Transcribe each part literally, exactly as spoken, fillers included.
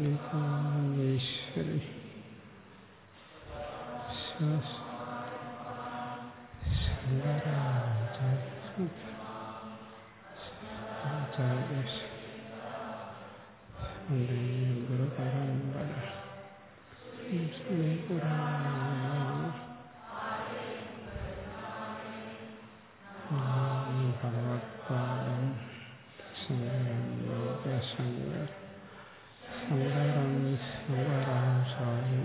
ഈശ്വരി ഗുരുപരമ്പര ഭഗവത്പാദം ശങ്കര ശങ്കരം ശങ്കരാചാര്യം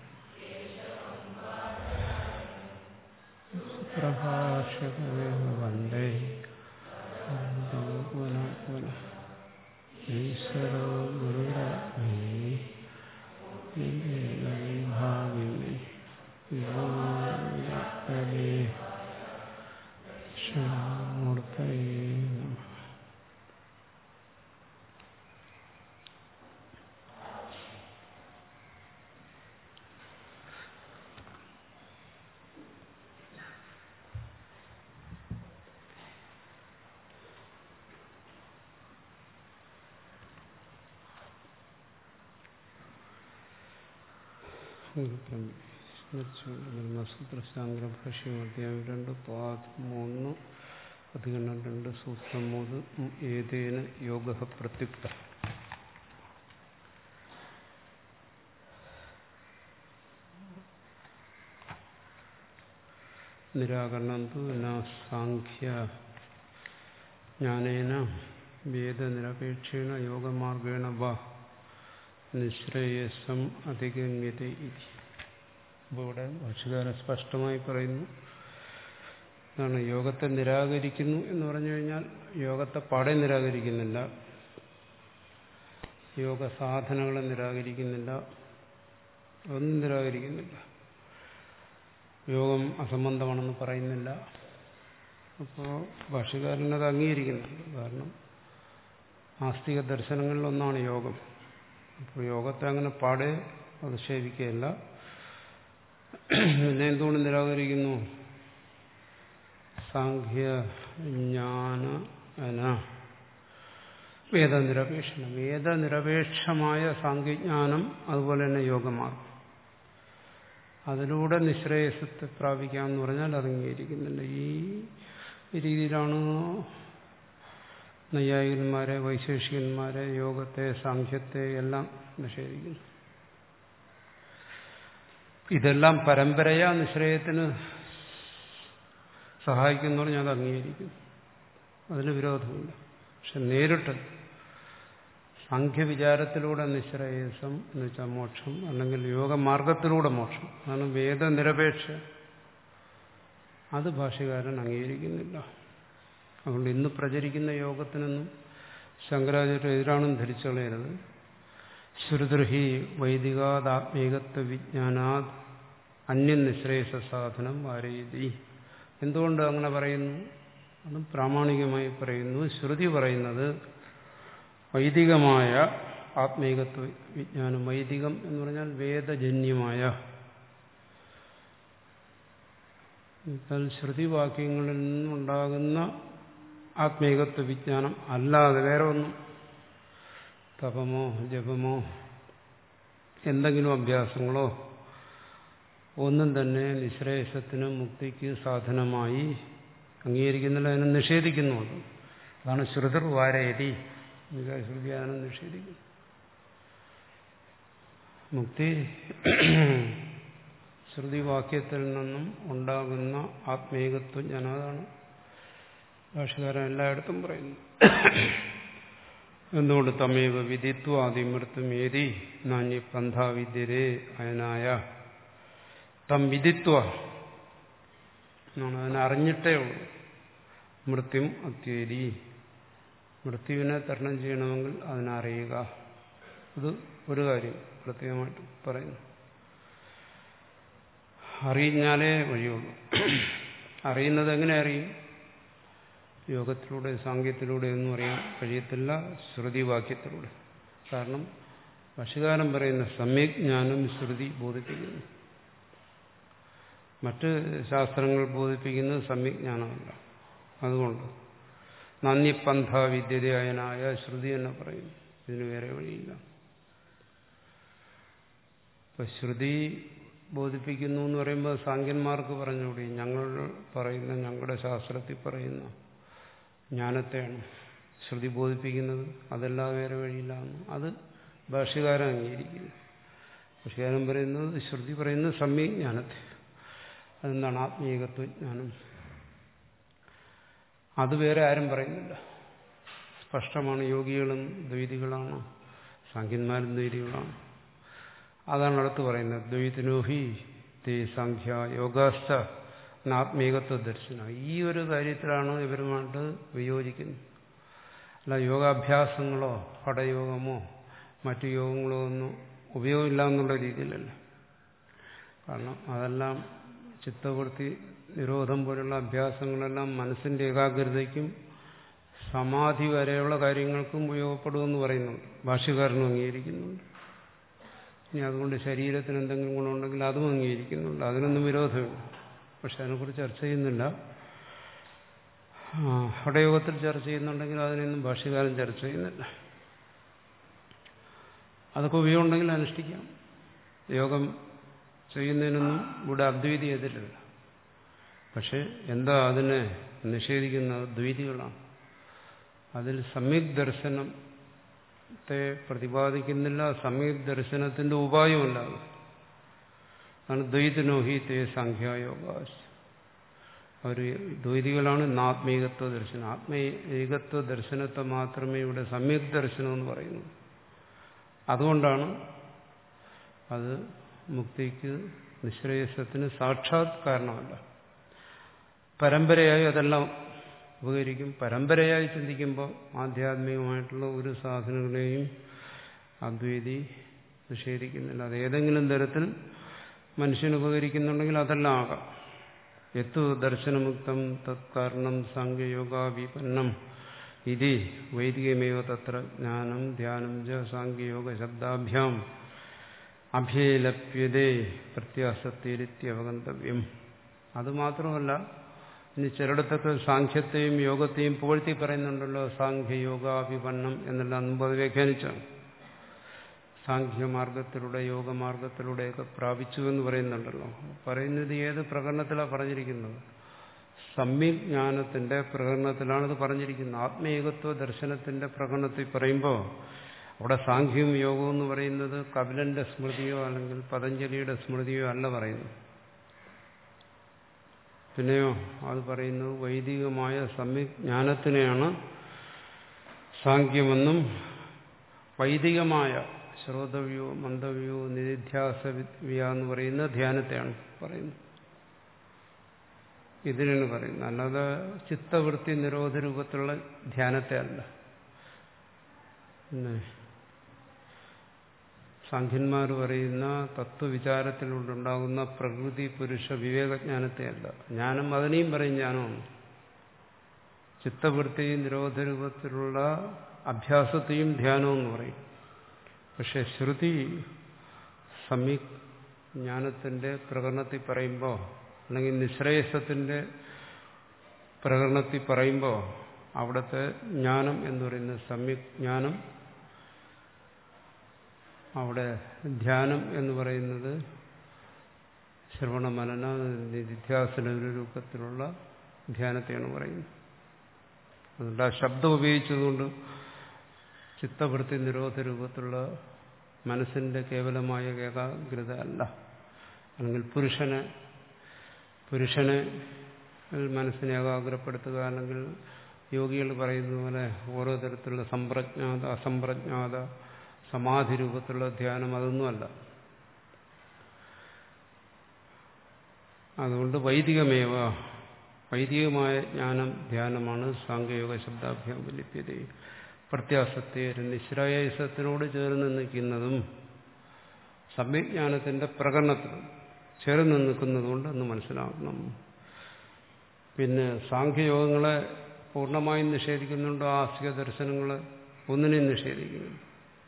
പ്രഭാഷകേ വന്ദേ പുനഃ പുനഃ ഈശ്വരോ ഗുരുരവിഭാഗിനി മൂർത്തയേ നമഃ. ബ്രഹ്മസൂത്രശാങ്കരഭാഷ്യം അധ്യായം രണ്ട് പാദം മൂന്ന് അധികരണം രണ്ട് സൂത്രം മൂന്ന് ഏതേന യോഗ പ്രത്യുക്ത. നിരാകരണം തു ന സാഖ്യ ജ്ഞാനേന വേദനിരപേക്ഷേണ യോഗമാർഗേണ വാ നിശ്രേയസം അധിഗമ്യതേ ഇതി. അപ്പോൾ ഇവിടെ ഭാഷ്യകാരൻ സ്പഷ്ടമായി പറയുന്നു, അതാണ് യോഗത്തെ നിരാകരിക്കുന്നു എന്ന് പറഞ്ഞു കഴിഞ്ഞാൽ യോഗത്തെ പാടെ നിരാകരിക്കുന്നില്ല, യോഗ സാധനങ്ങളെ നിരാകരിക്കുന്നില്ല, ഒന്നും നിരാകരിക്കുന്നില്ല. യോഗം അസംബന്ധമാണെന്ന് പറയുന്നില്ല. അപ്പോൾ ഭാഷ്യകാരനത് അംഗീകരിക്കുന്നുണ്ട്. കാരണം ആസ്തിക ദർശനങ്ങളിലൊന്നാണ് യോഗം. അപ്പോൾ യോഗത്തെ അങ്ങനെ പാടെ അധിക്ഷേപിക്കുകയല്ല. പിന്നെ എന്തുകൊണ്ട് നിരാകരിക്കുന്നു? സാഖ്യ ജ്ഞാന വേദനിരപേക്ഷണം, വേദനിരപേക്ഷമായ സാഖ്യജ്ഞാനം അതുപോലെ തന്നെ യോഗമാർഗം, അതിലൂടെ നിശ്രേയസത്തെ പ്രാപിക്കാമെന്ന് പറഞ്ഞാൽ അത് അംഗീകരിക്കുന്നില്ല. ഈ രീതിയിലാണ് നൈയായികന്മാരെ വൈശേഷികന്മാരെ യോഗത്തെ സാഖ്യത്തെ എല്ലാം നിഷേധിക്കുന്നു. ഇതെല്ലാം പരമ്പരയാ നിശ്രയത്തിന് സഹായിക്കുന്നു പറഞ്ഞാൽ അത് അംഗീകരിക്കുന്നു, അതിന് വിരോധമില്ല. പക്ഷെ നേരിട്ട് സാഖ്യവിചാരത്തിലൂടെ നിശ്രേയസം എന്ന് വെച്ചാൽ മോക്ഷം, അല്ലെങ്കിൽ യോഗമാർഗത്തിലൂടെ മോക്ഷം, അതാണ് വേദനിരപേക്ഷ, അത് ഭാഷ്യകാരൻ അംഗീകരിക്കുന്നില്ല. അതുകൊണ്ട് ഇന്ന് പ്രചരിക്കുന്ന യോഗത്തിനൊന്നും ശങ്കരാചാര്യ എതിരാണെന്ന് ധരിച്ചു കളയരുത്. ശ്രുതിർഹി വൈദികാത്മേകത്വ വിജ്ഞാനാത് അന്യ നിശ്രേയസ സാധനം വാരയതി. എന്തുകൊണ്ട് അങ്ങനെ പറയുന്നു? അത് പ്രാമാണികമായി പറയുന്നു. ശ്രുതി പറയുന്നത് വൈദികമായ ആത്മീകത്വ വിജ്ഞാനം, വൈദികം എന്ന് പറഞ്ഞാൽ വേദജന്യമായ, ശ്രുതിവാക്യങ്ങളിൽ നിന്നുണ്ടാകുന്ന ആത്മീകത്വ വിജ്ഞാനം അല്ലാതെ വേറെ ഒന്നും, തപമോ ജപമോ എന്തെങ്കിലും അഭ്യാസങ്ങളോ ഒന്നും തന്നെ നിശ്രേയസത്തിനും മുക്തിക്ക് സാധനമായി അംഗീകരിക്കുന്നില്ല, അതിനെ നിഷേധിക്കുന്നുണ്ട്. അതാണ് ശ്രുതിർ വാരയതി, ശ്രുതി അതിനെ നിഷേധിക്കുന്നു. മുക്തി ശ്രുതിവാക്യത്തിൽ നിന്നും ഉണ്ടാകുന്ന ആത്മീകത്വജ്ഞാനം, അതാണ് ഭാഷകാരൻ എല്ലായിടത്തും പറയുന്നു. എന്തുകൊണ്ട് തമേവ വിദിത്വ ആദിമൃത്വമേതി നാന്യ പന്ഥാവിദ്യരേ അയനായ. തം വിദിത്വ എന്നാണ്, അതിനെ അറിഞ്ഞിട്ടേ ഉള്ളൂ. മൃത്യും അത്യേരി, മൃത്യുവിനെ തരണം ചെയ്യണമെങ്കിൽ അതിനറിയുക. ഇത് ഒരു കാര്യം പ്രത്യേകമായിട്ട് പറയുന്നു. അറിഞ്ഞാലേ വഴിയുള്ളൂ. അറിയുന്നത് എങ്ങനെ അറിയും? യോഗത്തിലൂടെ സാങ്കേതിലൂടെ ഒന്നും അറിയാൻ കഴിയത്തില്ല, ശ്രുതിവാക്യത്തിലൂടെ. കാരണം ഭാഷ്യകാരൻ പറയുന്ന സമ്യക് ജ്ഞാനം ശ്രുതി ബോധിപ്പിക്കുന്നു, മറ്റ് ശാസ്ത്രങ്ങൾ ബോധിപ്പിക്കുന്നത് സമ്യക് ജ്ഞാനമല്ല. അതുകൊണ്ട് നാന്യപന്ഥ വിദ്യതയനായ ശ്രുതി എന്ന് പറയുന്നു. ഇതിന് വേറെ വഴിയില്ല. ഇപ്പൊ ശ്രുതി ബോധിപ്പിക്കുന്നു എന്ന് പറയുമ്പോൾ സാങ്കന്മാർക്ക് പറഞ്ഞുകൂടി ഞങ്ങൾ പറയുന്ന ഞങ്ങളുടെ ശാസ്ത്രത്തിൽ പറയുന്ന ജ്ഞാനത്തെയാണ് ശ്രുതി ബോധിപ്പിക്കുന്നത്, അതല്ലാതെ വേറെ വഴിയില്ലാന്ന്. അത് ഭാഷ്യകാരൻ അംഗീകരിക്കുന്നു. ഭാഷ്യകാരൻ പറയുന്നത് ശ്രുതി പറയുന്നത് സമ്യക് ജ്ഞാനത്തെ, അതെന്താണ് ആത്മീകത്വജ്ഞാനം. അത് വേറെ ആരും പറയുന്നില്ല, സ്പഷ്ടമാണ്. യോഗികളും ദ്വൈതികളാണ്, സാഖ്യന്മാരും ദ്വൈതികളാണ്. അതാണ് അടുത്ത് പറയുന്നത് ദ്വൈതിനോഹി തേ സാഖ്യ യോഗാസ്ഥ ആത്മീകത്വ ദർശനം. ഈ ഒരു കാര്യത്തിലാണ് ഇവരുമായിട്ട് വിയോജിക്കുന്നത്. അല്ല യോഗാഭ്യാസങ്ങളോ പടയോഗമോ മറ്റു യോഗങ്ങളോ ഒന്നും ഉപയോഗമില്ല എന്നുള്ള രീതിയിലല്ല. കാരണം അതെല്ലാം ചിത്തവൃത്തി നിരോധം പോലുള്ള അഭ്യാസങ്ങളെല്ലാം മനസ്സിന്റെ ഏകാഗ്രതയ്ക്കും സമാധി വരെയുള്ള കാര്യങ്ങൾക്കും ഉപയോഗപ്പെടുമെന്ന് പറയുന്നുണ്ട്, ഭാഷ്യകാരനും അംഗീകരിക്കുന്നുണ്ട്. ഇനി അതുകൊണ്ട് ശരീരത്തിന് എന്തെങ്കിലും ഗുണമുണ്ടെങ്കിൽ അതും അംഗീകരിക്കുന്നുണ്ട്, അതിനൊന്നും വിരോധമില്ല. പക്ഷെ അതിനെക്കുറിച്ച് ചർച്ച ചെയ്യുന്നില്ല. ഹഠയോഗത്തിൽ ചർച്ച ചെയ്യുന്നുണ്ടെങ്കിൽ അതിനൊന്നും ഭാഷ്യകാരൻ ചർച്ച ചെയ്യുന്നില്ല. അതൊക്കെ ഉപയോഗമുണ്ടെങ്കിൽ അനുഷ്ഠിക്കാം. യോഗം ചെയ്യുന്നതിനൊന്നും ഇവിടെ അദ്വൈതി എതിരല്ല. പക്ഷെ എന്താ അതിനെ നിഷേധിക്കുന്നത്? ദ്വൈതികളാണ്. അതിൽ സമ്യക് ദർശനത്തെ പ്രതിപാദിക്കുന്നില്ല, സമ്യക് ദർശനത്തിന്റെ ഉപായമല്ല. അതാണ് ദ്വൈതിനോഹി തേ സാഖ്യയോഗ. അവർ ദ്വൈതികളാണ്. ആത്മീകത്വ ദർശനം, ആത്മീകത്വ ദർശനത്തെ മാത്രമേ ഇവിടെ സമ്യക് ദർശനം എന്ന് പറയുന്നു. അതുകൊണ്ടാണ് അത് മുക്തിക്ക് നിശ്രേയസത്തിന് സാക്ഷാത് കാരണമല്ല. പരമ്പരയായി അതെല്ലാം ഉപകരിക്കും. പരമ്പരയായി ചിന്തിക്കുമ്പോൾ ആധ്യാത്മികമായിട്ടുള്ള ഒരു സാധനങ്ങളെയും അദ്വൈതി നിഷേധിക്കുന്നില്ല. അത് ഏതെങ്കിലും തരത്തിൽ മനുഷ്യന് ഉപകരിക്കുന്നുണ്ടെങ്കിൽ അതെല്ലാം ആകാം. യത്തു ദർശനമുക്തം തത്കാരണം സാഖ്യയോഗാവിപന്നം ഇതി വൈദികമേവ തത്ര ജ്ഞാനം ധ്യാനം ച സാഖ്യയോഗ ശബ്ദാഭ്യാം അഭ്യേലപ്യതേ പ്രത്യാസത്തിരിത്യവഗന്തവ്യം. അതുമാത്രമല്ല, ഇനി ചിലയിടത്തൊക്കെ സാഖ്യത്തെയും യോഗത്തെയും പുകഴ്ത്തി പറയുന്നുണ്ടല്ലോ. സാഖ്യയോഗാവിപന്നം എന്നെല്ലാം മുമ്പ് അത് വ്യാഖ്യാനിച്ചാണ്. സാഖ്യമാർഗത്തിലൂടെ യോഗമാർഗത്തിലൂടെയൊക്കെ പ്രാപിച്ചു എന്ന് പറയുന്നുണ്ടല്ലോ. പറയുന്നത് ഏത് പ്രകരണത്തിലാണ് പറഞ്ഞിരിക്കുന്നത്? സമ്യക് ജ്ഞാനത്തിന്റെ പ്രകരണത്തിലാണ് ഇത് പറഞ്ഞിരിക്കുന്നത്. ആത്മീകത്വ ദർശനത്തിന്റെ പ്രകരണത്തിൽ പറയുമ്പോൾ അവിടെ സാഖ്യവും യോഗവും എന്ന് പറയുന്നത് കപിലന്റെ സ്മൃതിയോ അല്ലെങ്കിൽ പതഞ്ജലിയുടെ സ്മൃതിയോ അല്ല പറയുന്നു. പിന്നെയോ അത് പറയുന്നത് വൈദികമായ സമ്യക് ജ്ഞാനത്തിനെയാണ് സാഖ്യമെന്നും വൈദികമായ ശ്രോതവ്യോ മന്ദവ്യോ നിധിധ്യാസവ്യ എന്ന് പറയുന്ന ധ്യാനത്തെയാണ് പറയുന്നത്. ഇതിനാണ് പറയുന്നത്, അല്ലാതെ ചിത്തവൃത്തി നിരോധ രൂപത്തിലുള്ള ധ്യാനത്തെ അല്ല. പിന്നെ സാഖ്യന്മാർ പറയുന്ന തത്വവിചാരത്തിലൂടെയുണ്ടാകുന്ന പ്രകൃതി പുരുഷ വിവേകജ്ഞാനത്തെ അല്ല. ജ്ഞാനം അതിനെയും പറയും ജ്ഞാനമാണ്. ചിത്തവൃത്തി നിരോധ രൂപത്തിലുള്ള അഭ്യാസത്തെയും ധ്യാനവും എന്ന് പറയും. പക്ഷെ ശ്രുതി സമ്യക് ജ്ഞാനത്തിന്റെ പ്രകരണത്തിൽ പറയുമ്പോൾ അല്ലെങ്കിൽ നിശ്രേയസത്തിന്റെ പ്രകരണത്തിൽ പറയുമ്പോൾ അവിടുത്തെ ജ്ഞാനം എന്ന് പറയുന്നത് സമ്യക് ജ്ഞാനം, അവിടെ ധ്യാനം എന്ന് പറയുന്നത് ശ്രവണ മനന നിധ്യാസന രൂപത്തിലുള്ള ധ്യാനത്തെയാണ് പറയുന്നത്. അതുകൊണ്ട് ആ ശബ്ദം ഉപയോഗിച്ചതുകൊണ്ട് ചിത്തവൃത്തി നിരോധ രൂപത്തിലുള്ള മനസ്സിന്റെ കേവലമായ ഏകാഗ്രത അല്ല. അല്ലെങ്കിൽ പുരുഷനെ പുരുഷനെ മനസ്സിനെ ഏകാഗ്രപ്പെടുത്തുക, അല്ലെങ്കിൽ യോഗികൾ പറയുന്ന പോലെ ഓരോ തരത്തിലുള്ള സമ്പ്രജ്ഞാത അസംപ്രജ്ഞാത സമാധി രൂപത്തിലുള്ള ധ്യാനം അതൊന്നുമല്ല. അതുകൊണ്ട് വൈദികമേവ വൈദികമായ ജ്ഞാനം ധ്യാനമാണ് സാഖ്യയോഗ ശബ്ദാഭ്യാം ലിപ്യത. പ്രത്യാസത്തെ നിശ്രേയസത്തിനോട് ചേർന്ന് നിൽക്കുന്നതും സമ്യജ്ഞാനത്തിന്റെ പ്രകടനത്തിനും ചേർന്ന് നിൽക്കുന്നതുകൊണ്ട് എന്ന് മനസ്സിലാക്കണം. പിന്നെ സാഖ്യയോഗങ്ങളെ പൂർണ്ണമായും നിഷേധിക്കുന്നുണ്ടോ? ആസ്തിക ദർശനങ്ങളെ ഒന്നിനെയും നിഷേധിക്കുന്നുണ്ട്.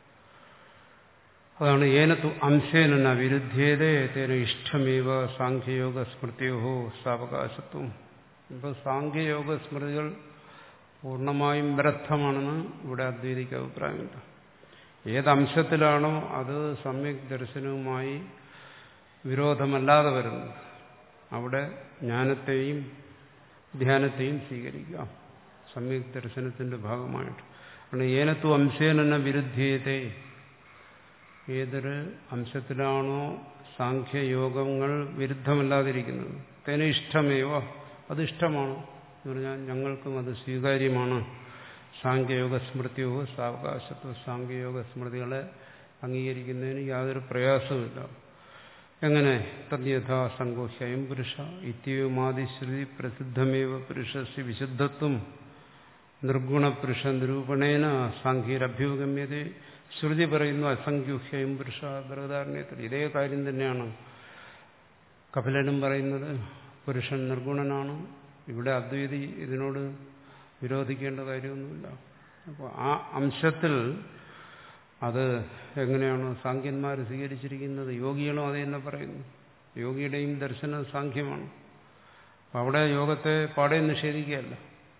അതാണ് ഏനത്തു അംശേന വിരുദ്ധ്യേതേ തേന ഇഷ്ടമേവ സാഖ്യയോഗ സ്മൃതിയോ സാവകാശത്വം. ഇപ്പോൾ സാഖ്യയോഗ സ്മൃതികൾ പൂർണ്ണമായും വ്യർത്ഥമാണെന്ന് ഇവിടെ അദ്വൈതിക്ക് അഭിപ്രായമുണ്ട്. ഏതംശത്തിലാണോ അത് സമ്യക് ദർശനവുമായി വിരോധമല്ലാതെ വരുന്നത് അവിടെ ജ്ഞാനത്തെയും ധ്യാനത്തെയും സ്വീകരിക്കാം സമ്യക് ദർശനത്തിന്റെ ഭാഗമായിട്ട്. അതുകൊണ്ട് ഏനത്വ അംശേന വിരുദ്ധ്യത്തെ, ഏതൊരു അംശത്തിലാണോ സാഖ്യയോഗങ്ങൾ വിരുദ്ധമല്ലാതിരിക്കുന്നത് തേന ഇഷ്ടമേവ, അത് ഇഷ്ടമാണ് എന്ന് പറഞ്ഞാൽ ഞങ്ങൾക്കും അത് സ്വീകാര്യമാണ്. സാഖ്യയോഗ സ്മൃതിയോ സാവകാശത്വ സാഖ്യയോഗ സ്മൃതികളെ അംഗീകരിക്കുന്നതിന് യാതൊരു പ്രയാസവുമില്ല. എങ്ങനെ? തദ്യഥാ സങ്കോഹ്യം പുരുഷ ഇത്യവുമാദിശ്രുതി പ്രസിദ്ധമേവ പുരുഷസ്യ വിശുദ്ധത്വം നിർഗുണപുരുഷ നിരൂപണേന സാഖ്യരഭ്യുഗമ്യത. ശ്രുതി പറയുന്നു അസംഖ്യൂഹ്യം പുരുഷ ബൃഹദാരണ്യത്തിൽ. ഇതേ കാര്യം തന്നെയാണ് കപിലനും പറയുന്നത്. പുരുഷൻ നിർഗുണനാണ്. ഇവിടെ അദ്വൈതി ഇതിനോട് വിരോധിക്കേണ്ട കാര്യമൊന്നുമില്ല. അപ്പോൾ ആ അംശത്തിൽ അത് എങ്ങനെയാണ് സാഖ്യന്മാർ സ്വീകരിച്ചിരിക്കുന്നത്, യോഗികളും അത് തന്നെ പറയുന്നു. യോഗിയുടെയും ദർശനം സാഖ്യമാണ്. അപ്പം അവിടെ യോഗത്തെ പാടെ നിഷേധിക്കുകയല്ല.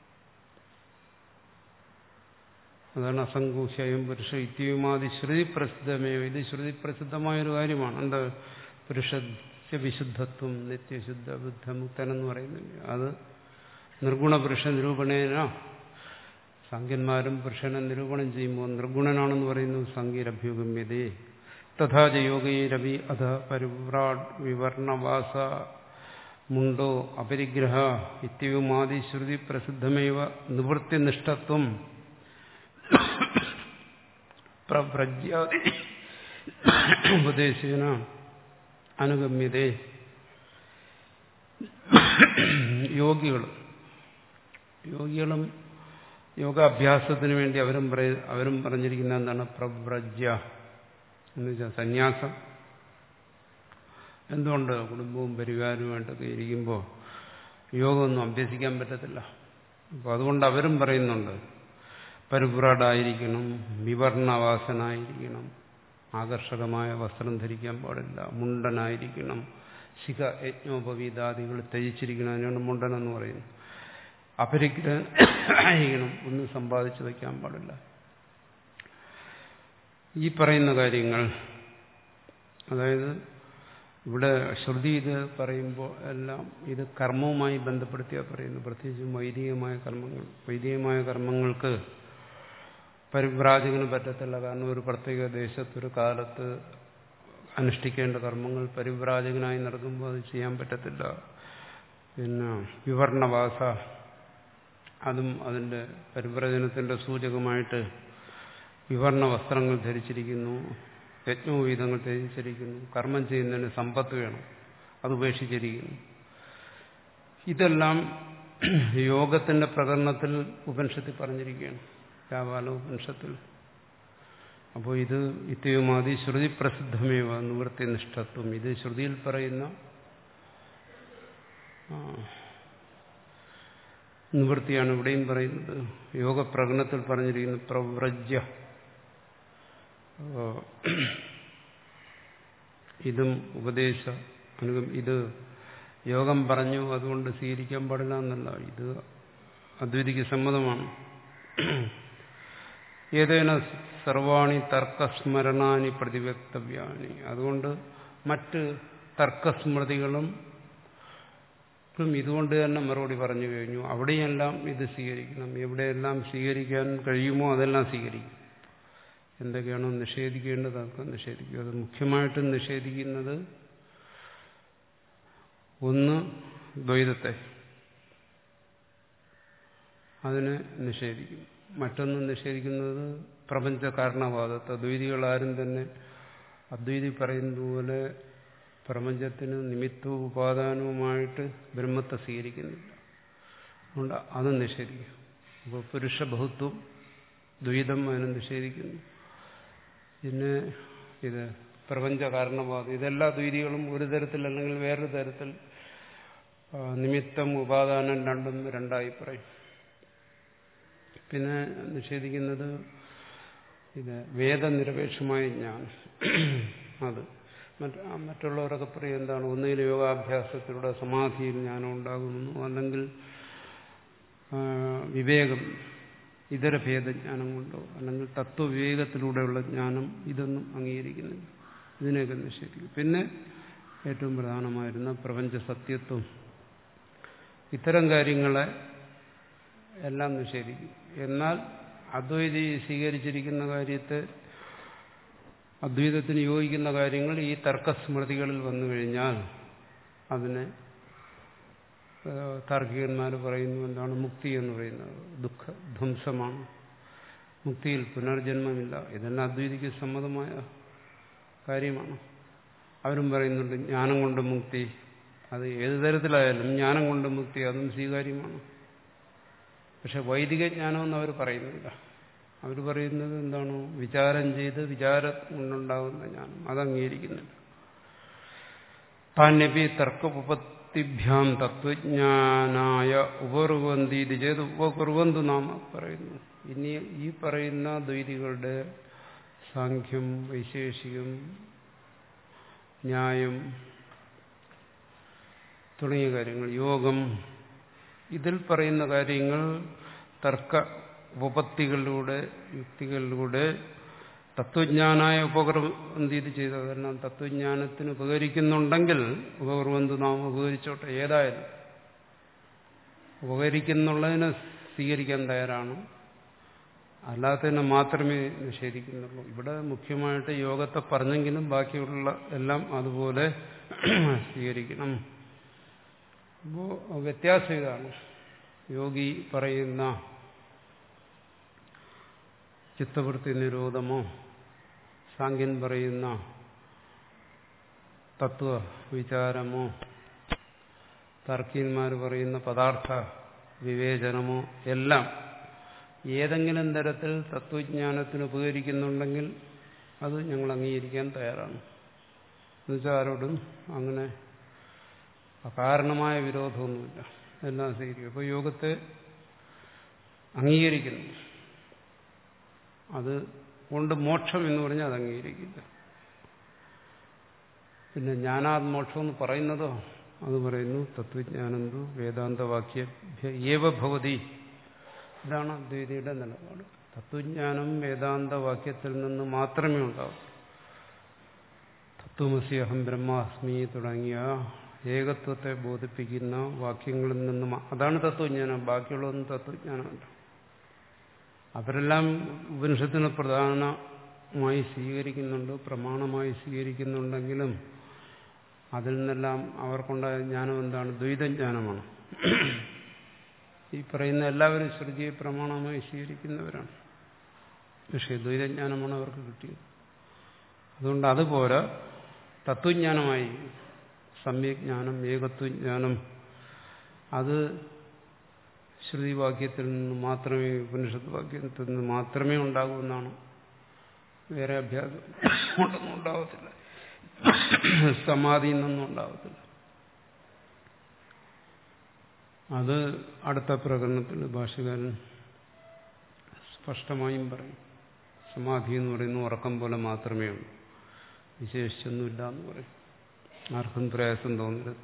അതാണ് അസംഖ്യൂഹ്യം പുരുഷ ഇത്യവുമാതി ശ്രുതി പ്രസിദ്ധമേവ. ഇത് ശ്രുതി പ്രസിദ്ധമായൊരു കാര്യമാണ്. എന്താ? പുരുഷസ്യ വിശുദ്ധത്വം നിത്യശുദ്ധ ബുദ്ധമുക്തൻ എന്ന് പറയുന്നില്ല. അത് നിർഗുണ പുരുഷ നിരൂപണേന. സാഖ്യന്മാരും പുരുഷനെ നിരൂപണം ചെയ്യുമ്പോൾ നിർഗുണനാണെന്ന് പറയുന്നു സാഖ്യരഭ്യുഗമ്യതേ. തഥാച യോഗൈരവി അധ പരിവ്രാട് വിവർണവാസ മുണ്ടോ അപരിഗ്രഹ ഇത്യവുമാതി ശ്രുതി പ്രസിദ്ധമേവ നിവൃത്തിനിഷ്ഠത്വം പ്രവ്രജ്യാദി ഉപദേശേന അനുഗമ്യതേ. യോഗികൾ യോഗികളും യോഗാഭ്യാസത്തിന് വേണ്ടി അവരും പറയ അവരും പറഞ്ഞിരിക്കുന്ന എന്താണ്? പ്രവ്രജ്യ എന്ന് വെച്ചാൽ സന്യാസം. എന്തുകൊണ്ട്? കുടുംബവും പരിവാരവുമായിട്ടൊക്കെ ഇരിക്കുമ്പോൾ യോഗമൊന്നും അഭ്യസിക്കാൻ പറ്റത്തില്ല. അപ്പോൾ അതുകൊണ്ട് അവരും പറയുന്നുണ്ട് പരിവ്രാടായിരിക്കണം, വിവർണവാസനായിരിക്കണം, ആകർഷകമായ വസ്ത്രം ധരിക്കാൻ പാടില്ല, മുണ്ടനായിരിക്കണം, ശിഖ യജ്ഞോപവീതാദികൾ ത്യജിച്ചിരിക്കണം. അതിനാണ് മുണ്ടനെന്ന് പറയുന്നത്. അപരിഗ്രഹനായിരിക്കണം, ഒന്നും സമ്പാദിച്ചു വയ്ക്കാൻ പാടില്ല. ഈ പറയുന്ന കാര്യങ്ങൾ, അതായത് ഇവിടെ ശ്രുതി ഇത് പറയുമ്പോൾ എല്ലാം ഇത് കർമ്മവുമായി ബന്ധപ്പെടുത്തിയാണ് പറയുന്നത്. പ്രത്യേകിച്ചും വൈദികമായ കർമ്മങ്ങൾ. വൈദികമായ കർമ്മങ്ങൾക്ക് പരിവ്രാജകന് പറ്റത്തില്ല. കാരണം ഒരു പ്രത്യേക ദേശത്തൊരു കാലത്ത് അനുഷ്ഠിക്കേണ്ട കർമ്മങ്ങൾ പരിവ്രാജകനായി നടക്കുമ്പോൾ അത് ചെയ്യാൻ പറ്റത്തില്ല. പിന്നെ വിവർണവാസ, അതും അതിൻ്റെ പരിവ്രജനത്തിൻ്റെ സൂചകമായിട്ട് വിവർണ വസ്ത്രങ്ങൾ ധരിച്ചിരിക്കുന്നു, യജ്ഞോപീതങ്ങൾ ധരിച്ചിരിക്കുന്നു. കർമ്മം ചെയ്യുന്നതിന് സമ്പത്ത് വേണം, അത് ഉപേക്ഷിച്ചിരിക്കുന്നു. ഇതെല്ലാം യോഗത്തിന്റെ പ്രകടനത്തിൽ ഉപനിഷത്തിൽ പറഞ്ഞിരിക്കുകയാണ്, വ്യാപാല ഉപനിഷത്തിൽ. അപ്പോൾ ഇത് ഇത്യവുമാതി ശ്രുതി പ്രസിദ്ധമേവ നിവൃത്തിനിഷ്ഠത്വം. ഇത് ശ്രുതിയിൽ പറയുന്ന നിവൃത്തിയാണ് ഇവിടെയും പറയുന്നത്. യോഗപ്രകടനത്തിൽ പറഞ്ഞിരിക്കുന്ന പ്രവ്രജ്യ. ഇതും ഉപദേശ അനുഗം. ഇത് യോഗം പറഞ്ഞു അതുകൊണ്ട് സ്വീകരിക്കാൻ പാടില്ല എന്നല്ല, ഇത് അദ്വൈതിക്ക് സമ്മതമാണ്. ഏതേന സർവാണി തർക്കസ്മരണാനി പ്രതിവക്തവ്യാനി. അതുകൊണ്ട് മറ്റ് തർക്കസ്മൃതികളും ഇതുകൊണ്ട് തന്നെ മറുപടി പറഞ്ഞു കഴിഞ്ഞു. അവിടെയെല്ലാം ഇത് സ്വീകരിക്കണം. എവിടെയെല്ലാം സ്വീകരിക്കാൻ കഴിയുമോ അതെല്ലാം സ്വീകരിക്കും. എന്തൊക്കെയാണോ നിഷേധിക്കേണ്ടത് അതൊക്കെ നിഷേധിക്കും. അത് മുഖ്യമായിട്ടും നിഷേധിക്കുന്നത് ഒന്ന് ദ്വൈതത്തെ, അതിനെ നിഷേധിക്കും. മറ്റൊന്ന് നിഷേധിക്കുന്നത് പ്രപഞ്ച കാരണവാദത്തെ. ദ്വൈതികളാരും തന്നെ അദ്വൈതി പറയുന്നത് പോലെ പ്രപഞ്ചത്തിന് നിമിത്തവും ഉപാദാനവുമായിട്ട് ബ്രഹ്മത്തെ സ്വീകരിക്കുന്നില്ല. അതുകൊണ്ട് അത് നിഷേധിക്കും. അപ്പോൾ പുരുഷബഹുത്വം ദ്വൈതം അതിനെ നിഷേധിക്കുന്നു. പിന്നെ ഇത് പ്രപഞ്ച കാരണവാദം, ഇതെല്ലാ ദ്വൈതികളും ഒരു തരത്തിൽ അല്ലെങ്കിൽ വേറൊരു തരത്തിൽ നിമിത്തം ഉപാദാനം രണ്ടും രണ്ടായി പറയും. പിന്നെ നിഷേധിക്കുന്നത് ഇത് വേദനിരപേക്ഷമായ ജ്ഞാനം. അത് മറ്റ് മറ്റുള്ളവരൊക്കെ പറയും എന്താണ്, ഒന്നുകിൽ യോഗാഭ്യാസത്തിലൂടെ സമാധിയിൽ ജ്ഞാനം ഉണ്ടാകുന്നു, അല്ലെങ്കിൽ വിവേകം ഇതര ഭേദജ്ഞാനം കൊണ്ടോ അല്ലെങ്കിൽ തത്വവിവേകത്തിലൂടെയുള്ള ജ്ഞാനം ഇതൊന്നും അംഗീകരിക്കുന്നില്ല. ഇതിനെയൊക്കെ നിഷേധിക്കും. പിന്നെ ഏറ്റവും പ്രധാനമായിരുന്ന പ്രപഞ്ച സത്യത്വം, ഇത്തരം കാര്യങ്ങളെ എല്ലാം നിഷേധിക്കും. എന്നാൽ അദ്വൈതി സ്വീകരിച്ചിരിക്കുന്ന കാര്യത്തെ, അദ്വൈതത്തിന് യോജിക്കുന്ന കാര്യങ്ങൾ ഈ തർക്കസ്മൃതികളിൽ വന്നു കഴിഞ്ഞാൽ അതിനെ താർക്കികന്മാർ പറയുന്നു എന്താണ് മുക്തി എന്ന് പറയുന്നത് ദുഃഖ ധ്വംസമാണ്, മുക്തിയിൽ പുനർജന്മമില്ല. ഇതെല്ലാം അദ്വൈതിക്ക് സമ്മതമായ കാര്യമാണ്. അവരും പറയുന്നുണ്ട് ജ്ഞാനം കൊണ്ട് മുക്തി, അത് ഏത് തരത്തിലായാലും ജ്ഞാനം കൊണ്ട് മുക്തി അതും സ്വീകാര്യമാണ്. പക്ഷെ വൈദിക ജ്ഞാനമെന്ന് അവർ പറയുന്നില്ല. അവർ പറയുന്നത് എന്താണ്, വിചാരം ചെയ്ത് വിചാരം കൊണ്ടുണ്ടാകുന്ന ജ്ഞാനം, അത് അംഗീകരിക്കുന്നില്ല. താന്യപി തർക്കോപത്തിഭ്യാം തത്വജ്ഞാനായ ഉപകുർവന്തി ഇത് ചെയ്ത് ഉപകുർവന്തു നാമ പറയുന്നു. ഇനി ഈ പറയുന്ന ദ്വൈതികളുടെ സാഖ്യം, വൈശേഷികം, ന്യായം തുടങ്ങിയ കാര്യങ്ങൾ, യോഗം, ഇതിൽ പറയുന്ന കാര്യങ്ങൾ തർക്ക ഉപപത്തികളിലൂടെ യുക്തികളിലൂടെ തത്വജ്ഞാനായ ഉപകർവന്തി ഇത് ചെയ്തത്. കാരണം തത്വജ്ഞാനത്തിന് ഉപകരിക്കുന്നുണ്ടെങ്കിൽ ഉപകർവന്തു നാം ഉപകരിച്ചോട്ടെ, ഏതായാലും ഉപകരിക്കുന്നുള്ളതിനെ സ്വീകരിക്കാൻ തയ്യാറാണ്, അല്ലാത്തതിനെ മാത്രമേ നിഷേധിക്കുന്നുള്ളൂ. ഇവിടെ മുഖ്യമായിട്ട് യോഗത്തെ പറഞ്ഞെങ്കിലും ബാക്കിയുള്ള എല്ലാം അതുപോലെ സ്വീകരിക്കണം. അപ്പോൾ വ്യത്യാസം ഇതാണ്. യോഗി പറയുന്ന ചിത്തവൃത്തി നിരോധമോ സാഖ്യൻ പറയുന്ന തത്വ വിചാരമോ താർക്കികന്മാർ പറയുന്ന പദാർത്ഥ വിവേചനമോ എല്ലാം ഏതെങ്കിലും തരത്തിൽ തത്വജ്ഞാനത്തിന് ഉപകരിക്കുന്നുണ്ടെങ്കിൽ അത് ഞങ്ങൾ അംഗീകരിക്കാൻ തയ്യാറാണ്. എന്നുവെച്ചാൽ ആരോടും അങ്ങനെ അകാരണമായ വിരോധമൊന്നുമില്ല, എല്ലാം സ്വീകരിക്കും. അപ്പോൾ യോഗത്തെ അംഗീകരിക്കുന്നു. അത് കൊണ്ട് മോക്ഷം എന്ന് പറഞ്ഞാൽ അത് അംഗീകരിക്കില്ല. പിന്നെ ജ്ഞാനാത് മോക്ഷം എന്ന് പറയുന്നതോ അത് പറയുന്നു തത്വജ്ഞാനന്തു വേദാന്തവാക്യ ഏവ ഭവതി. ഇതാണ് അദ്വൈതിയുടെ നിലപാട്. തത്വജ്ഞാനം വേദാന്തവാക്യത്തിൽ നിന്ന് മാത്രമേ ഉണ്ടാവൂ. തത്വമസി അഹം ബ്രഹ്മാസ്മി തുടങ്ങിയ ഏകത്വത്തെ ബോധിപ്പിക്കുന്ന വാക്യങ്ങളിൽ നിന്നും അതാണ് തത്വജ്ഞാനം. ബാക്കിയുള്ളതൊന്നും തത്വജ്ഞാനമല്ല. അവരെല്ലാം ഉപനിഷത്തിനെ പ്രധാനമായി സ്വീകരിക്കുന്നുണ്ട്, പ്രമാണമായി സ്വീകരിക്കുന്നുണ്ടെങ്കിലും അതിൽ നിന്നെല്ലാം അവർക്കുണ്ടായ ജ്ഞാനം എന്താണ്? ദ്വൈതജ്ഞാനമാണ്. ഈ പറയുന്ന എല്ലാവരും ശ്രുതിയെ പ്രമാണമായി സ്വീകരിക്കുന്നവരാണ്. പക്ഷേ ദ്വൈതജ്ഞാനമാണ് അവർക്ക് കിട്ടിയത്. അതുകൊണ്ട് അതുപോലെ തത്വജ്ഞാനമായി സമ്യജ്ഞാനം, ഏകത്വജ്ഞാനം അത് ശ്രുതിവാക്യത്തിൽ നിന്ന് മാത്രമേ, ഉപനിഷത്ത് വാക്യത്തിൽ നിന്ന് മാത്രമേ ഉണ്ടാകൂ എന്നാണ്. വേറെ അഭ്യാസം കൊണ്ടൊന്നും ഉണ്ടാവത്തില്ല, സമാധിയിൽ നിന്നും ഉണ്ടാവത്തില്ല. അത് അടുത്ത പ്രകരണത്തിൽ ഭാഷ്യകാരൻ സ്പഷ്ടമായും പറയും. സമാധി എന്ന് പറയുന്നത് ഉറക്കം പോലെ മാത്രമേ ഉള്ളൂ, വിശേഷിച്ചൊന്നുമില്ല എന്ന് പറയും. ആർക്കും പ്രയാസം തോന്നരുത്.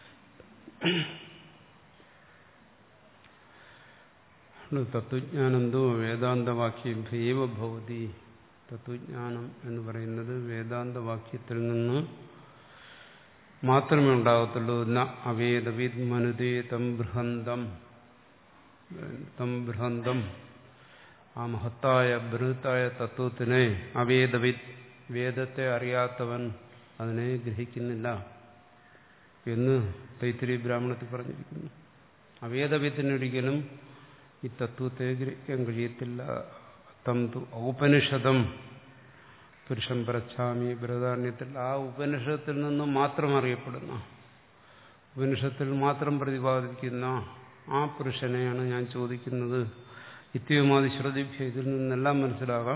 തത്വജ്ഞാനന്തോ വേദാന്തവാക്യം ഭൈവ ഭവതി. തത്വജ്ഞാനം എന്ന് പറയുന്നത് വേദാന്തവാക്യത്തിൽ നിന്ന് മാത്രമേ ഉണ്ടാകത്തുള്ളൂ. ന അവേദവിദ് മനുതേ തം ബൃഹന്തം തം ബൃഹന്തം ആ മഹത്തായ ബൃഹത്തായ തത്വത്തിനെ അവേദവിദ്, വേദത്തെ അറിയാത്തവൻ അതിനെ ഗ്രഹിക്കുന്നില്ല എന്ന് തൈത്തിരീയ ബ്രാഹ്മണത്തിൽ പറഞ്ഞിരിക്കുന്നു. അവേദവിത്തിനൊരിക്കലും ഈ തത്വത്തെ ഗ്രഹിക്കാൻ കഴിയത്തില്ല. തം തു ഔപനിഷദം പുരുഷം പ്രച്ഛാമി ബൃഹദാരണ്യത്തിൽ ആ ഉപനിഷത്തിൽ നിന്ന് മാത്രം അറിയപ്പെടുന്ന, ഉപനിഷത്തിൽ മാത്രം പ്രതിപാദിക്കുന്ന ആ പുരുഷനെയാണ് ഞാൻ ചോദിക്കുന്നത്. ഇത്യമാതി ശ്രുതിഭ്യ, ഇതിൽ നിന്നെല്ലാം മനസ്സിലാകാം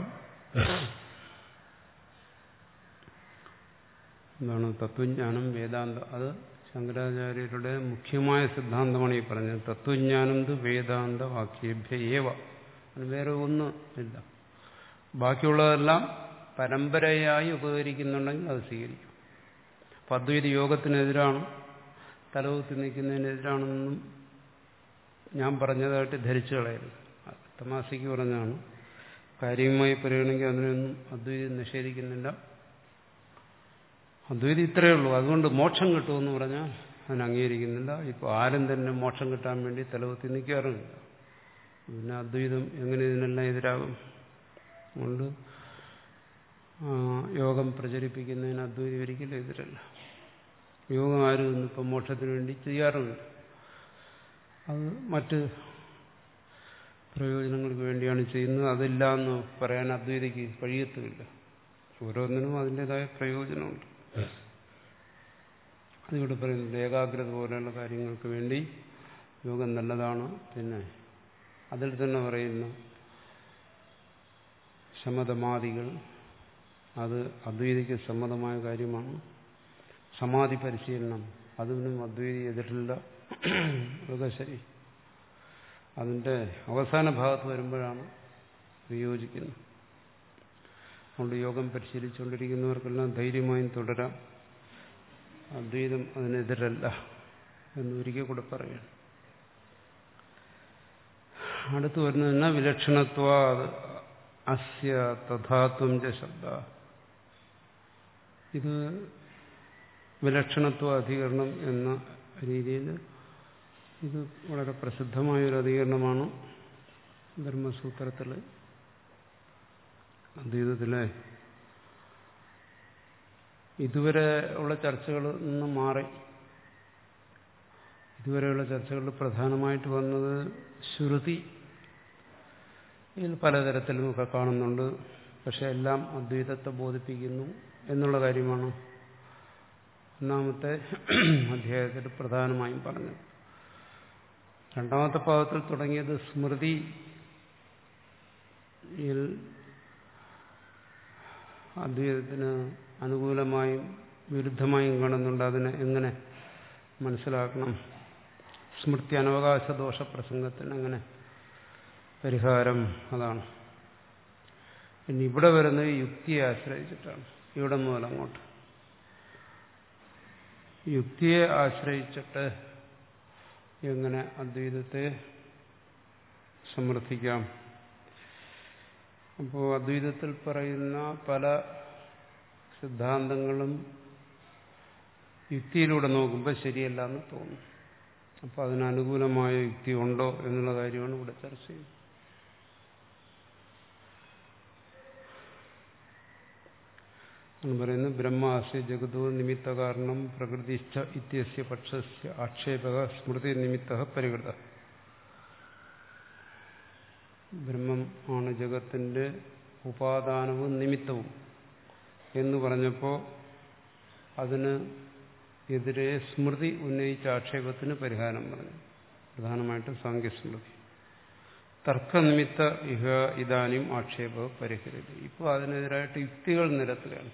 എന്താണ് തത്വജ്ഞാനം വേദാന്തം. അത് ശങ്കരാചാര്യരുടെ മുഖ്യമായ സിദ്ധാന്തമാണ് ഈ പറഞ്ഞത്. തത്വജ്ഞാനം തു വേദാന്ത വാക്യേഭ്യ ഏവ. വേറെ ഒന്നും ഇല്ല. ബാക്കിയുള്ളതെല്ലാം പരമ്പരയായി ഉപകരിക്കുന്നുണ്ടെങ്കിൽ അത് സ്വീകരിക്കും. അപ്പം അദ്വൈത യോഗത്തിനെതിരാണ്, തലകുത്തി നിൽക്കുന്നതിനെതിരാണെന്നും ഞാൻ പറഞ്ഞതായിട്ട് ധരിച്ചു കളയരുത്. തമാശയ്ക്ക് പറഞ്ഞാണ്. കാര്യമായി പറയുകയാണെങ്കിൽ അതിനൊന്നും അദ്വൈതം നിഷേധിക്കുന്നില്ല. അദ്വൈതം ഇത്രയേ ഉള്ളൂ. അതുകൊണ്ട് മോക്ഷം കിട്ടുമെന്ന് പറഞ്ഞാൽ അതിന് അംഗീകരിക്കുന്നില്ല. ഇപ്പോൾ ആരും തന്നെ മോക്ഷം കിട്ടാൻ വേണ്ടി തലവത്തി നിൽക്കാറുമില്ല. പിന്നെ അദ്വൈതം എങ്ങനെ ഇതിനെല്ലാം എതിരാകും? അതുകൊണ്ട് യോഗം പ്രചരിപ്പിക്കുന്നതിന് അദ്വൈതം ഒരിക്കലും എതിരല്ല. യോഗം ആരും ഇന്നിപ്പം മോക്ഷത്തിന് വേണ്ടി ചെയ്യാറുമില്ല. അത് മറ്റ് പ്രയോജനങ്ങൾക്ക് വേണ്ടിയാണ് ചെയ്യുന്നത്. അതില്ല എന്ന് പറയാൻ അദ്വൈതയ്ക്ക് കഴിയത്തുമില്ല. ഓരോന്നിനും അതിൻ്റെതായ പ്രയോജനമുണ്ട്. അതിവിടെ പറയുന്നത് ഏകാഗ്രത പോലെയുള്ള കാര്യങ്ങൾക്ക് വേണ്ടി യോഗം നല്ലതാണ്. പിന്നെ അതിൽ തന്നെ പറയുന്ന ശമതമാദികൾ അത് അദ്വൈതിക്ക് സമ്മതമായ കാര്യമാണ്. സമാധി പരിശീലനം അതിനും അദ്വൈതി എതിരില്ല. അതൊക്കെ ശരി. അതിൻ്റെ അവസാന ഭാഗത്ത് വരുമ്പോഴാണ് വിയോജിക്കുന്നത്. അതുകൊണ്ട് യോഗം പരിശീലിച്ചുകൊണ്ടിരിക്കുന്നവർക്കെല്ലാം ധൈര്യമായും തുടരാം. അദ്വൈതം അതിനെതിരല്ല എന്നൊരിക്കൽ കൂടെ പറയുകയാണ്. അടുത്ത് വരുന്നതിന് വിലക്ഷണത്വ അസ്യ തഥാത്വം ച ശബ്ദ. ഇത് വിലക്ഷണത്വ അധികരണം എന്ന രീതിയിൽ ഇത് വളരെ പ്രസിദ്ധമായൊരു അധികരണമാണ് ബ്രഹ്മസൂത്രത്തിൽ. അദ്വൈതത്തിലെ ഇതുവരെ ഉള്ള ചർച്ചകളിൽ നിന്ന് മാറി ഇതുവരെയുള്ള ചർച്ചകളിൽ പ്രധാനമായിട്ട് വന്നത് ശ്രുതി ഇതിൽ പലതരത്തിലുമൊക്കെ കാണുന്നുണ്ട്. പക്ഷെ എല്ലാം അദ്വൈതത്തെ ബോധിപ്പിക്കുന്നു എന്നുള്ള കാര്യമാണ് ഒന്നാമത്തെ അധ്യായത്തിൽ പ്രധാനമായും പറഞ്ഞത്. രണ്ടാമത്തെ പാദത്തിൽ തുടങ്ങിയത് സ്മൃതിയിൽ അദ്വൈതത്തിന് അനുകൂലമായും വിരുദ്ധമായും കാണുന്നുണ്ട്. അതിനെ എങ്ങനെ മനസ്സിലാക്കണം? സ്മൃതി അനവകാശ ദോഷ പ്രസംഗത്തിന് എങ്ങനെ പരിഹാരം? അതാണ്. പിന്നെ ഇവിടെ വരുന്നത് യുക്തിയെ ആശ്രയിച്ചിട്ടാണ്. ഇവിടെ മുതൽ അങ്ങോട്ട് യുക്തിയെ ആശ്രയിച്ചിട്ട് എങ്ങനെ അദ്വൈതത്തെ സമർത്ഥിക്കാം. അപ്പോൾ അദ്വൈതത്തിൽ പറയുന്ന പല സിദ്ധാന്തങ്ങളും യുക്തിയിലൂടെ നോക്കുമ്പോൾ ശരിയല്ല എന്ന് തോന്നും. അപ്പോൾ അതിനനുകൂലമായ യുക്തി ഉണ്ടോ എന്നുള്ള കാര്യമാണ് ഇവിടെ ചർച്ച ചെയ്യുന്നത്. എന്ന് പറയുന്നത് ബ്രഹ്മാസ്യ ജഗതോ നിമിത്ത കാരണം പ്രകൃതിശ്ച ഇത്യസ്യ പക്ഷസ്യ ആക്ഷേപക സ്മൃതി നിമിത്ത പരികൃത. ബ്രഹ്മം ആണ് ജഗത്തിന്റെ ഉപാദാനവും നിമിത്തവും എന്ന് പറഞ്ഞപ്പോൾ അതിന് എതിരെ സ്മൃതി ഉന്നയിച്ച ആക്ഷേപത്തിന് പരിഹാരം പറഞ്ഞു. പ്രധാനമായിട്ടും സാങ്കേസ്മൃതി. തർക്കനിമിത്ത ഇഹ ഇതാനും ആക്ഷേപ പരിഹരിത. ഇപ്പോൾ അതിനെതിരായിട്ട് യുക്തികൾ നിരത്തുകയാണ്.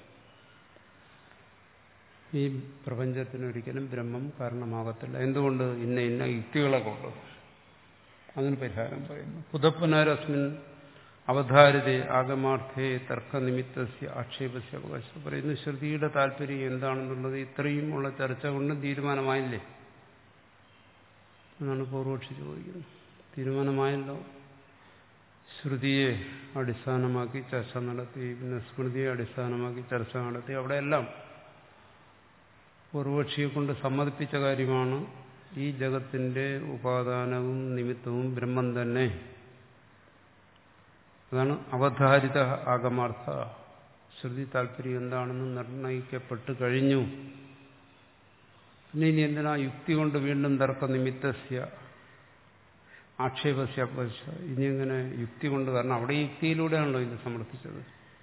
ഈ പ്രപഞ്ചത്തിനൊരിക്കലും ബ്രഹ്മം കാരണമാകത്തില്ല. എന്തുകൊണ്ട്? ഇന്ന ഇന്ന യുക്തികളെ കൊണ്ട് അതിന് പരിഹാരം പറയുന്നു. പുതപ്പുനരസ്മിൻ അവധാരിതേ ആഗമാർത്ഥേ തർക്കനിമിത്തസ്യ ആക്ഷേപസ്യ അവകാശം പറയുന്നു. ശ്രുതിയുടെ താല്പര്യം എന്താണെന്നുള്ളത് ഇത്രയും ഉള്ള ചർച്ച കൊണ്ട് തീരുമാനമായില്ലേ എന്നാണ് പൂർവക്ഷി ചോദിക്കുന്നത്. തീരുമാനമായല്ലോ. ശ്രുതിയെ അടിസ്ഥാനമാക്കി ചർച്ച നടത്തി, പിന്നെ സ്മൃതിയെ അടിസ്ഥാനമാക്കി ചർച്ച നടത്തി. അവിടെയെല്ലാം പൂർവക്ഷിയെ കൊണ്ട് സമ്മതിപ്പിച്ച കാര്യമാണ് ഈ ജഗത്തിന്റെ ഉപാദാനവും നിമിത്തവും ബ്രഹ്മം തന്നെ. അതാണ് അവധാരിത ആഗമാർത്ഥ. ശ്രുതി താല്പര്യം എന്താണെന്ന് നിർണയിക്കപ്പെട്ടു കഴിഞ്ഞു. പിന്നെ ഇനി എന്തിനാ യുക്തി കൊണ്ട് വീണ്ടും തർക്ക നിമിത്തസ്യ ആക്ഷേപസ്യ അപേക്ഷ? ഇനി എങ്ങനെ യുക്തി കൊണ്ട്? കാരണം അവിടെ യുക്തിയിലൂടെയാണല്ലോ ഇത് സമർത്ഥിച്ചത്.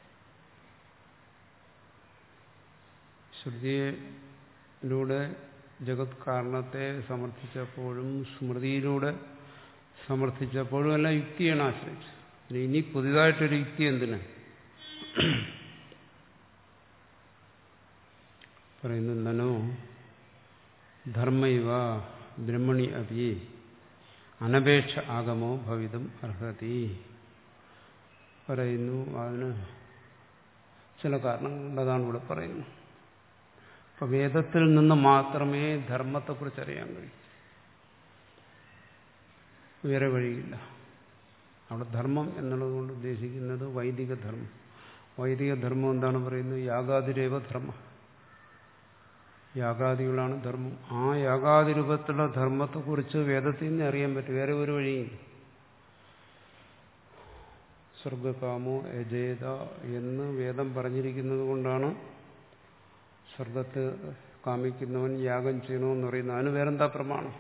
ശ്രുതിയിലൂടെ ജഗത് കാരണത്തെ സമർത്ഥിച്ചപ്പോഴും സ്മൃതിയിലൂടെ സമർത്ഥിച്ചപ്പോഴും എല്ലാം യുക്തിയാണ് ആശ്രയിച്ചത്. ഇനി പുതിയതായിട്ടൊരു യുക്തി എന്തിന് പറയുന്നു? നനോ ധർമ്മൈവ ബ്രഹ്മണി അപി അനപേക്ഷ ആഗമോ ഭവിതും അർഹതി പറയുന്നു. അതിന് ചില കാരണങ്ങളുണ്ട്. അതാണ് ഇവിടെ പറയുന്നത്. അപ്പൊ വേദത്തിൽ നിന്ന് മാത്രമേ ധർമ്മത്തെക്കുറിച്ച് അറിയാൻ കഴിയൂ. വേറെ വഴിയില്ല. അവിടെ ധർമ്മം എന്നുള്ളത് കൊണ്ട് ഉദ്ദേശിക്കുന്നത് വൈദിക ധർമ്മം. വൈദിക ധർമ്മം എന്താണ് പറയുന്നത്? യാഗാതിരേവ ധർമ്മം. യാഗാദികളാണ് ധർമ്മം. ആ യാഗാദി രൂപത്തിലുള്ള ധർമ്മത്തെക്കുറിച്ച് വേദത്തിൽ നിന്ന് അറിയാൻ പറ്റും. വേറെ ഒരു വഴിയില്ല. സ്വർഗകാമോ യജേത എന്ന് വേദം പറഞ്ഞിരിക്കുന്നത് കൊണ്ടാണ് സ്വർഗത്തെ കാമിക്കുന്നവൻ യാഗം ചെയ്യണമെന്ന് പറയുന്നത്. അതിന് വേറെന്താ പ്രമാണം?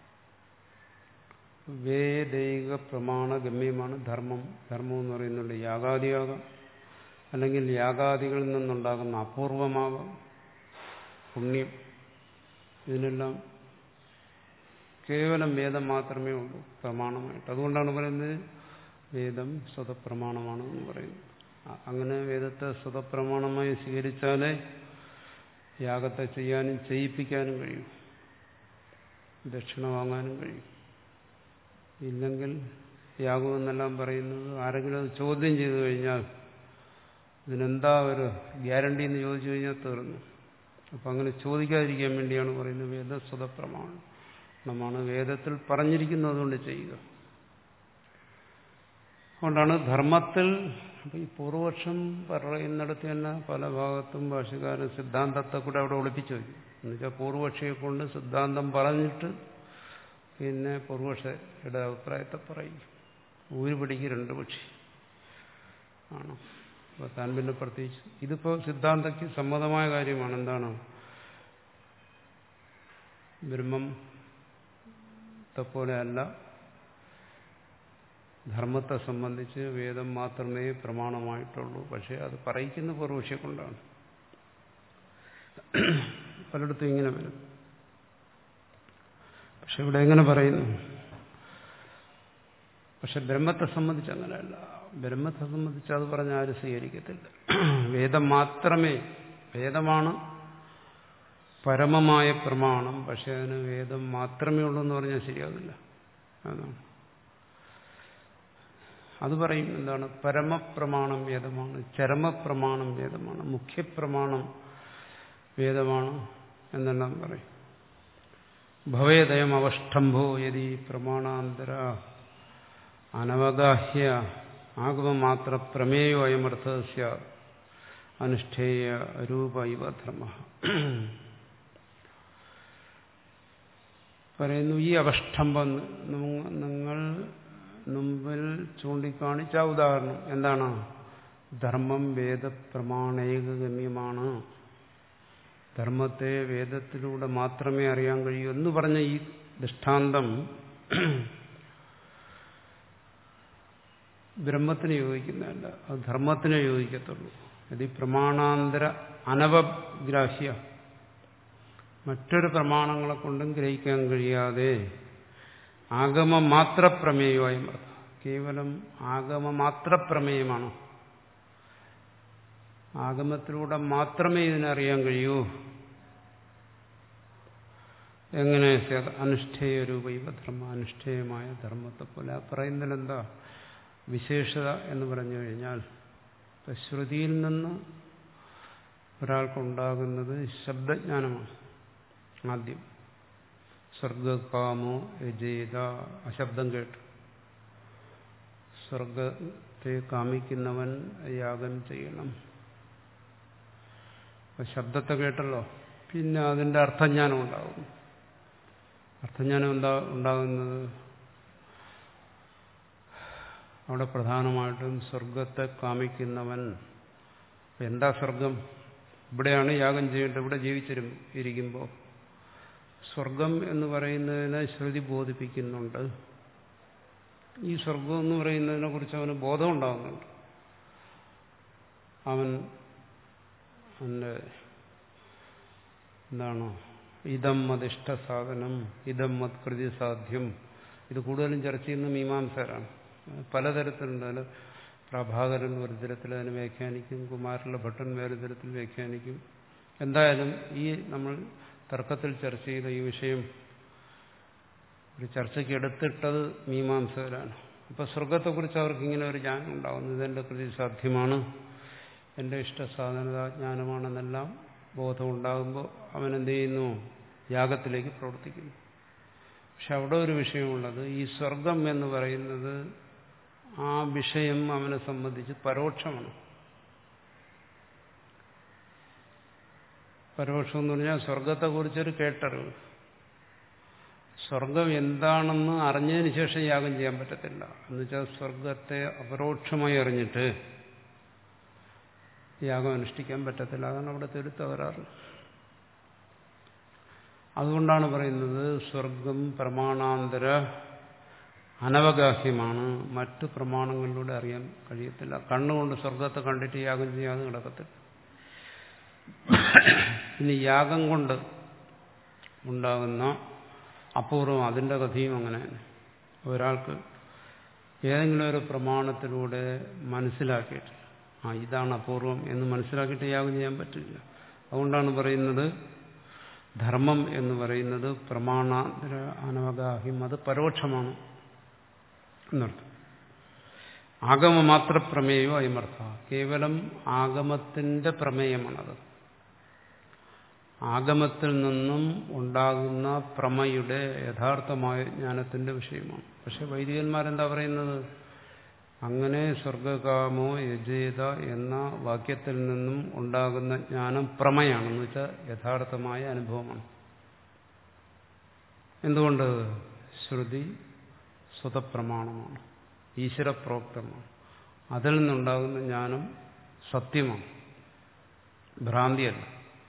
വേദൈക പ്രമാണ ഗമ്യമാണ് ധർമ്മം. ധർമ്മം എന്ന് പറയുന്നുണ്ട് യാഗാദിയാകാം, അല്ലെങ്കിൽ യാഗാദികളിൽ നിന്നുണ്ടാകുന്ന അപൂർവമാകാം, പുണ്യം. ഇതിനെല്ലാം കേവലം വേദം മാത്രമേ ഉള്ളൂ പ്രമാണമായിട്ട്. അതുകൊണ്ടാണ് പറയുന്നത് വേദം സ്വതപ്രമാണമാണ് എന്ന് പറയുന്നത്. അങ്ങനെ വേദത്തെ സ്വതപ്രമാണമായി സ്വീകരിച്ചാലേ യാഗത്തെ ചെയ്യാനും ചെയ്യിപ്പിക്കാനും കഴിയും, ദക്ഷിണ വാങ്ങാനും കഴിയും. ഇല്ലെങ്കിൽ യാഗം എന്നെല്ലാം പറയുന്നത് ആരെങ്കിലും അത് ചോദ്യം ചെയ്തു കഴിഞ്ഞാൽ ഇതിനെന്താ ഒരു ഗ്യാരണ്ടി എന്ന് ചോദിച്ചു കഴിഞ്ഞാൽ തീർന്നു. അപ്പം അങ്ങനെ ചോദിക്കാതിരിക്കാൻ വേണ്ടിയാണ് പറയുന്നത് വേദസ്വതപ്രമാണമാണ്. വേദത്തിൽ പറഞ്ഞിരിക്കുന്നത് കൊണ്ട് ചെയ്യുക. അതുകൊണ്ടാണ് ധർമ്മത്തിൽ ഈ പൂർവപക്ഷം പറയുന്നിടത്ത് തന്നെ പല ഭാഗത്തും ഭാഷകാരൻ സിദ്ധാന്തത്തെ കൂടെ അവിടെ ഒളിപ്പിച്ചു വയ്ക്കും. എന്നുവെച്ചാൽ പൂർവപക്ഷിയെ കൊണ്ട് സിദ്ധാന്തം പറഞ്ഞിട്ട് പിന്നെ പൂർവപക്ഷയുടെ അഭിപ്രായത്തെ പറയും. ഊര് പിടിക്ക് രണ്ട് പക്ഷി ആണോ? അപ്പോൾ താൻ പിന്നെ പ്രത്യേകിച്ച് ഇതിപ്പോൾ സിദ്ധാന്തയ്ക്ക് സമ്മതമായ കാര്യമാണ്. എന്താണ്? ബ്രഹ്മത്തെ പോലെ അല്ല, ധർമ്മത്തെ സംബന്ധിച്ച് വേദം മാത്രമേ പ്രമാണമായിട്ടുള്ളൂ. പക്ഷെ അത് പറയിക്കുന്ന പൂർവപക്ഷിയെ കൊണ്ടാണ്. പലയിടത്തും ഇങ്ങനെ വരും. പക്ഷെ ഇവിടെ എങ്ങനെ പറയുന്നു? പക്ഷെ ബ്രഹ്മത്തെ സംബന്ധിച്ച് അങ്ങനെയല്ല. ബ്രഹ്മത്തെ സംബന്ധിച്ച് അത് പറഞ്ഞാൽ ആരും സ്വീകരിക്കത്തില്ല. വേദം മാത്രമേ, വേദമാണ് പരമമായ പ്രമാണം. പക്ഷെ അതിന് വേദം മാത്രമേ ഉള്ളൂ എന്ന് പറഞ്ഞാൽ ശരിയാവില്ല. അതാണ് അത് പറയും. എന്താണ്? പരമപ്രമാണം വേദമാണ്, ചരമപ്രമാണം വേദമാണ്, മുഖ്യപ്രമാണം വേദമാണ് എന്നെല്ലാം പറയും. ഭവേദയം അവഷ്ടംഭോ യതി പ്രമാണാന്തര അനവഗാഹ്യ ആഗമമാത്ര പ്രമേയോ അയമർത്ഥസ്യ അനുഷ്ഠേയ രൂപ ഇവ ധർമ്മ. പറയുന്നു ഈ അവഷ്ടംഭം നിങ്ങൾ മുമ്പിൽ ചൂണ്ടിക്കാണിച്ച ഉദാഹരണം എന്താണ്? ധർമ്മം വേദപ്രമാണേകഗമ്യമാണ്, ധർമ്മത്തെ വേദത്തിലൂടെ മാത്രമേ അറിയാൻ കഴിയൂ എന്ന് പറഞ്ഞ ഈ ദൃഷ്ടാന്തം ബ്രഹ്മത്തിന് യോജിക്കുന്നതല്ല, അത് ധർമ്മത്തിനെ യോജിക്കത്തുള്ളൂ. ഇത് പ്രമാണാന്തര അനവഗ്രാഹ്യ, മറ്റൊരു പ്രമാണങ്ങളെ കൊണ്ടും ഗ്രഹിക്കാൻ കഴിയാതെ ആഗമ മാത്ര പ്രമേയമായി, കേവലം ആഗമ മാത്ര പ്രമേയമാണ്. ആഗമത്തിലൂടെ മാത്രമേ ഇതിനറിയാൻ കഴിയൂ. എങ്ങനെ? അനുഷ്ഠേയ രൂപൈവ ധർമ്മ, അനുഷ്ഠേയമായ ധർമ്മത്തെ പോലെ. ആ പറയുന്നതിലെന്താ വിശേഷത എന്ന് പറഞ്ഞു കഴിഞ്ഞാൽ, ശ്രുതിയിൽ നിന്ന് ഒരാൾക്കുണ്ടാകുന്നത് ശബ്ദജ്ഞാനമാണ്. ആദ്യം സ്വർഗകാമോ യജേത, അശബ്ദം കേട്ടു. സ്വർഗത്തെ കാമിക്കുന്നവൻ യാഗം ചെയ്യണം. ശബ്ദത്തെ കേട്ടല്ലോ, പിന്നെ അതിൻ്റെ അർത്ഥജ്ഞാനം ഉണ്ടാകും. അർത്ഥജ്ഞാനം എന്താ ഉണ്ടാകുന്നത്? അവിടെ പ്രധാനമായിട്ടും സ്വർഗത്തെ കാമിക്കുന്നവൻ. എന്താ സ്വർഗം? ഇവിടെയാണ് യാഗം ചെയ്യേണ്ടത്. ഇവിടെ ജീവിച്ചിരും ഇരിക്കുമ്പോൾ സ്വർഗം എന്ന് പറയുന്നതിനെ ശ്രുതി ബോധിപ്പിക്കുന്നുണ്ട്. ഈ സ്വർഗം എന്ന് പറയുന്നതിനെ കുറിച്ച് അവന് ബോധം ഉണ്ടാകുന്നുണ്ട്. അവൻ അവൻ്റെ എന്താണ് ഇതം മതിഷ്ട സാധനം, ഇതം മത്കൃതി സാധ്യം. ഇത് കൂടുതലും ചർച്ച ചെയ്യുന്ന മീമാംസകരാണ്. പലതരത്തിലുണ്ട്. അതിൽ പ്രഭാകരൻ ഒരു തരത്തിൽ അതിനെ വ്യാഖ്യാനിക്കും, കുമാരല ഭട്ടൻ വേറെ തരത്തിൽ വ്യാഖ്യാനിക്കും. എന്തായാലും ഈ നമ്മൾ തർക്കത്തിൽ ചർച്ച ചെയ്ത ഈ വിഷയം ഒരു ചർച്ചയ്ക്ക് എടുത്തിട്ടത് മീമാംസകരാണ്. അപ്പോൾ സ്വർഗത്തെക്കുറിച്ച് അവർക്ക് ഇങ്ങനെ ഒരു ജ്ഞാനം ഉണ്ടാകുന്നു. ഇതെൻ്റെ കൃതി സാധ്യമാണ്, എൻ്റെ ഇഷ്ടസാധനത ജ്ഞാനമാണെന്നെല്ലാം ബോധം ഉണ്ടാകുമ്പോൾ അവൻ എന്ത് ചെയ്യുന്നു? യാഗത്തിലേക്ക് പ്രവർത്തിക്കുന്നു. പക്ഷെ അവിടെ ഒരു വിഷയമുള്ളത്, ഈ സ്വർഗം എന്ന് പറയുന്നത് ആ വിഷയം അവനെ സംബന്ധിച്ച് പരോക്ഷമാണ്. പരോക്ഷം എന്ന് പറഞ്ഞാൽ സ്വർഗത്തെക്കുറിച്ചൊരു കേട്ടറിവ്. സ്വർഗം എന്താണെന്ന് അറിഞ്ഞതിന് ശേഷം യാഗം ചെയ്യാൻ പറ്റത്തില്ല. എന്നുവെച്ചാൽ സ്വർഗത്തെ അപരോക്ഷമായി അറിഞ്ഞിട്ട് യാഗം അനുഷ്ഠിക്കാൻ പറ്റത്തില്ല. അതാണ് അവിടുത്തെ ഒരു തകരാറ്. അതുകൊണ്ടാണ് പറയുന്നത് സ്വർഗം പ്രമാണാന്തര അനവഗാഹ്യമാണ്. മറ്റു പ്രമാണങ്ങളിലൂടെ അറിയാൻ കഴിയത്തില്ല. കണ്ണുകൊണ്ട് സ്വർഗത്തെ കണ്ടിട്ട് യാഗം ചെയ്യാതെ നടക്കത്തില്ല. ഇനി യാഗം കൊണ്ട് ഉണ്ടാകുന്ന അപൂർവം, അതിൻ്റെ കഥയും അങ്ങനെ. ഒരാൾക്ക് ഏതെങ്കിലും ഒരു പ്രമാണത്തിലൂടെ മനസ്സിലാക്കിയിട്ട് ആ ഇതാണ് അപൂർവം എന്ന് മനസ്സിലാക്കിയിട്ട് യാഗം ചെയ്യാൻ പറ്റില്ല. അതുകൊണ്ടാണ് പറയുന്നത് ധർമ്മം എന്ന് പറയുന്നത് പ്രമാണാന്തര അനവഗാഹ്യം, അത് പരോക്ഷമാണ് എന്നർത്ഥം. ആഗമമാത്ര പ്രമേയോ അയമർത്ഥ, കേവലം ആഗമത്തിന്റെ പ്രമേയമാണത്. ആഗമത്തിൽ നിന്നും ഉണ്ടാകുന്ന പ്രമയുടെ യഥാർത്ഥമായ ജ്ഞാനത്തിന്റെ വിഷയമാണ്. പക്ഷെ വൈദികന്മാരെന്താ പറയുന്നത്? അങ്ങനെ സ്വർഗകാമോ യജേത എന്ന വാക്യത്തിൽ നിന്നും ഉണ്ടാകുന്ന ജ്ഞാനം പ്രമയാണെന്ന് വെച്ചാൽ യഥാർത്ഥമായ അനുഭവമാണ്. എന്തുകൊണ്ട്? ശ്രുതി സ്വതപ്രമാണമാണ്, ഈശ്വരപ്രോക്തമാണ്. അതിൽ നിന്നുണ്ടാകുന്ന ജ്ഞാനം സത്യമാണ്, ഭ്രാന്തിയല്ല.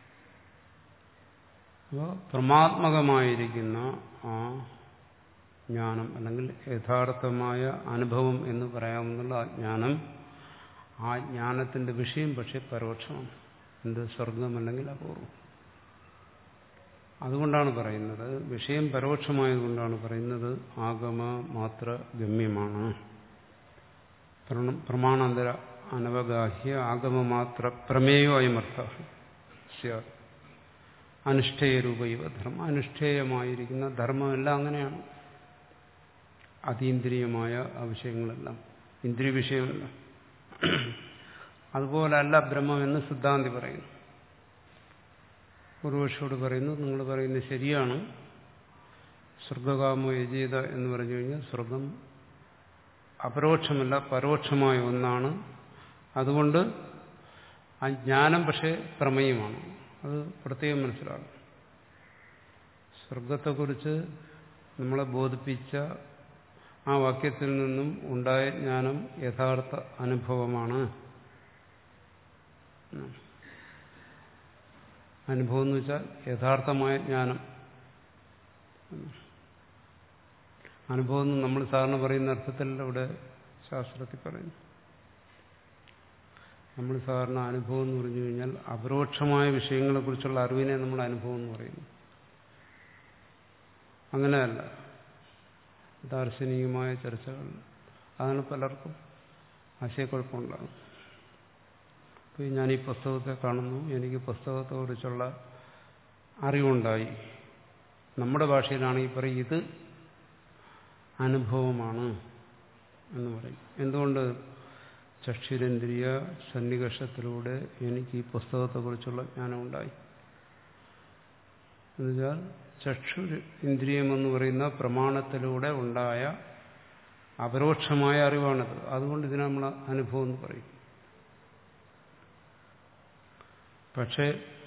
അപ്പോൾ പ്രമാത്മകമായിരിക്കുന്ന ആ ജ്ഞാനം അല്ലെങ്കിൽ യഥാർത്ഥമായ അനുഭവം എന്ന് പറയാവുന്ന ആ ജ്ഞാനം, ആ ജ്ഞാനത്തിന്റെ വിഷയം പക്ഷെ പരോക്ഷമാണ്. എന്ത്? സ്വർഗം അല്ലെങ്കിൽ അപൂർവം. അതുകൊണ്ടാണ് പറയുന്നത്, വിഷയം പരോക്ഷമായതുകൊണ്ടാണ് പറയുന്നത് ആഗമ മാത്ര ഗമ്യമാണ്. പ്രമാണാന്തര അനവഗാഹ്യ ആഗമമാത്ര പ്രമേയോ അയമർത്ഥ സ്യാത്. അനുഷ്ഠേയരൂപൈവ ധർമ്മം, അനുഷ്ഠേയമായിരിക്കുന്ന ധർമ്മമെല്ലാം അങ്ങനെയാണ്. അതീന്ദ്രിയമായ ആ വിഷയങ്ങളെല്ലാം ഇന്ദ്രിയ വിഷയമല്ല. അതുപോലല്ല ബ്രഹ്മമെന്ന് സിദ്ധാന്തി പറയുന്നു. പൂർവക്ഷോട് പറയുന്നു, നിങ്ങൾ പറയുന്നത് ശരിയാണ്, സ്വർഗകാമോ യജീത എന്ന് പറഞ്ഞു കഴിഞ്ഞാൽ സ്വർഗം അപരോക്ഷമല്ല പരോക്ഷമായ ഒന്നാണ്. അതുകൊണ്ട് ആ ജ്ഞാനം പക്ഷേ പ്രമേയമാണ്. അത് പ്രത്യേകം മനസ്സിലാകും. സ്വർഗത്തെക്കുറിച്ച് നമ്മളെ ബോധിപ്പിച്ച ആ വാക്യത്തിൽ നിന്നും ഉണ്ടായ ജ്ഞാനം യഥാർത്ഥ അനുഭവമാണ്. അനുഭവം എന്ന് വെച്ചാൽ യഥാർത്ഥമായ ജ്ഞാനം. അനുഭവം എന്ന് നമ്മൾ സാധാരണ പറയുന്ന അർത്ഥത്തിലല്ല ഇവിടെ ശാസ്ത്രത്തിൽ പറയുന്നു. നമ്മൾ സാധാരണ അനുഭവം എന്ന് പറഞ്ഞു കഴിഞ്ഞാൽ അപരോക്ഷമായ വിഷയങ്ങളെക്കുറിച്ചുള്ള അറിവിനെ നമ്മൾ അനുഭവം എന്ന് പറയുന്നു. അങ്ങനെയല്ല ദാർശനികമായ ചർച്ചകൾ, അതാണ് പലർക്കും ആശയക്കുഴപ്പമുണ്ടാകും. അപ്പോൾ ഞാൻ ഈ പുസ്തകത്തെ കാണുന്നു, എനിക്ക് പുസ്തകത്തെക്കുറിച്ചുള്ള അറിവുണ്ടായി. നമ്മുടെ ഭാഷയിലാണെങ്കിൽ പറയും ഇത് അനുഭവമാണ് എന്ന് പറയും. എന്തുകൊണ്ട്? ചക്ഷുരേന്ദ്രിയ സന്നികർഷത്തിലൂടെ എനിക്ക് ഈ പുസ്തകത്തെക്കുറിച്ചുള്ള ജ്ഞാനമുണ്ടായി. എന്നുവെച്ചാൽ ചക്ഷു ഇന്ദ്രിയമെന്ന് പറയുന്ന പ്രമാണത്തിലൂടെ ഉണ്ടായ അപരോക്ഷമായ അറിവാണത്. അതുകൊണ്ട് ഇതിനെ നമ്മൾ അനുഭവം എന്ന് പറയും. പക്ഷേ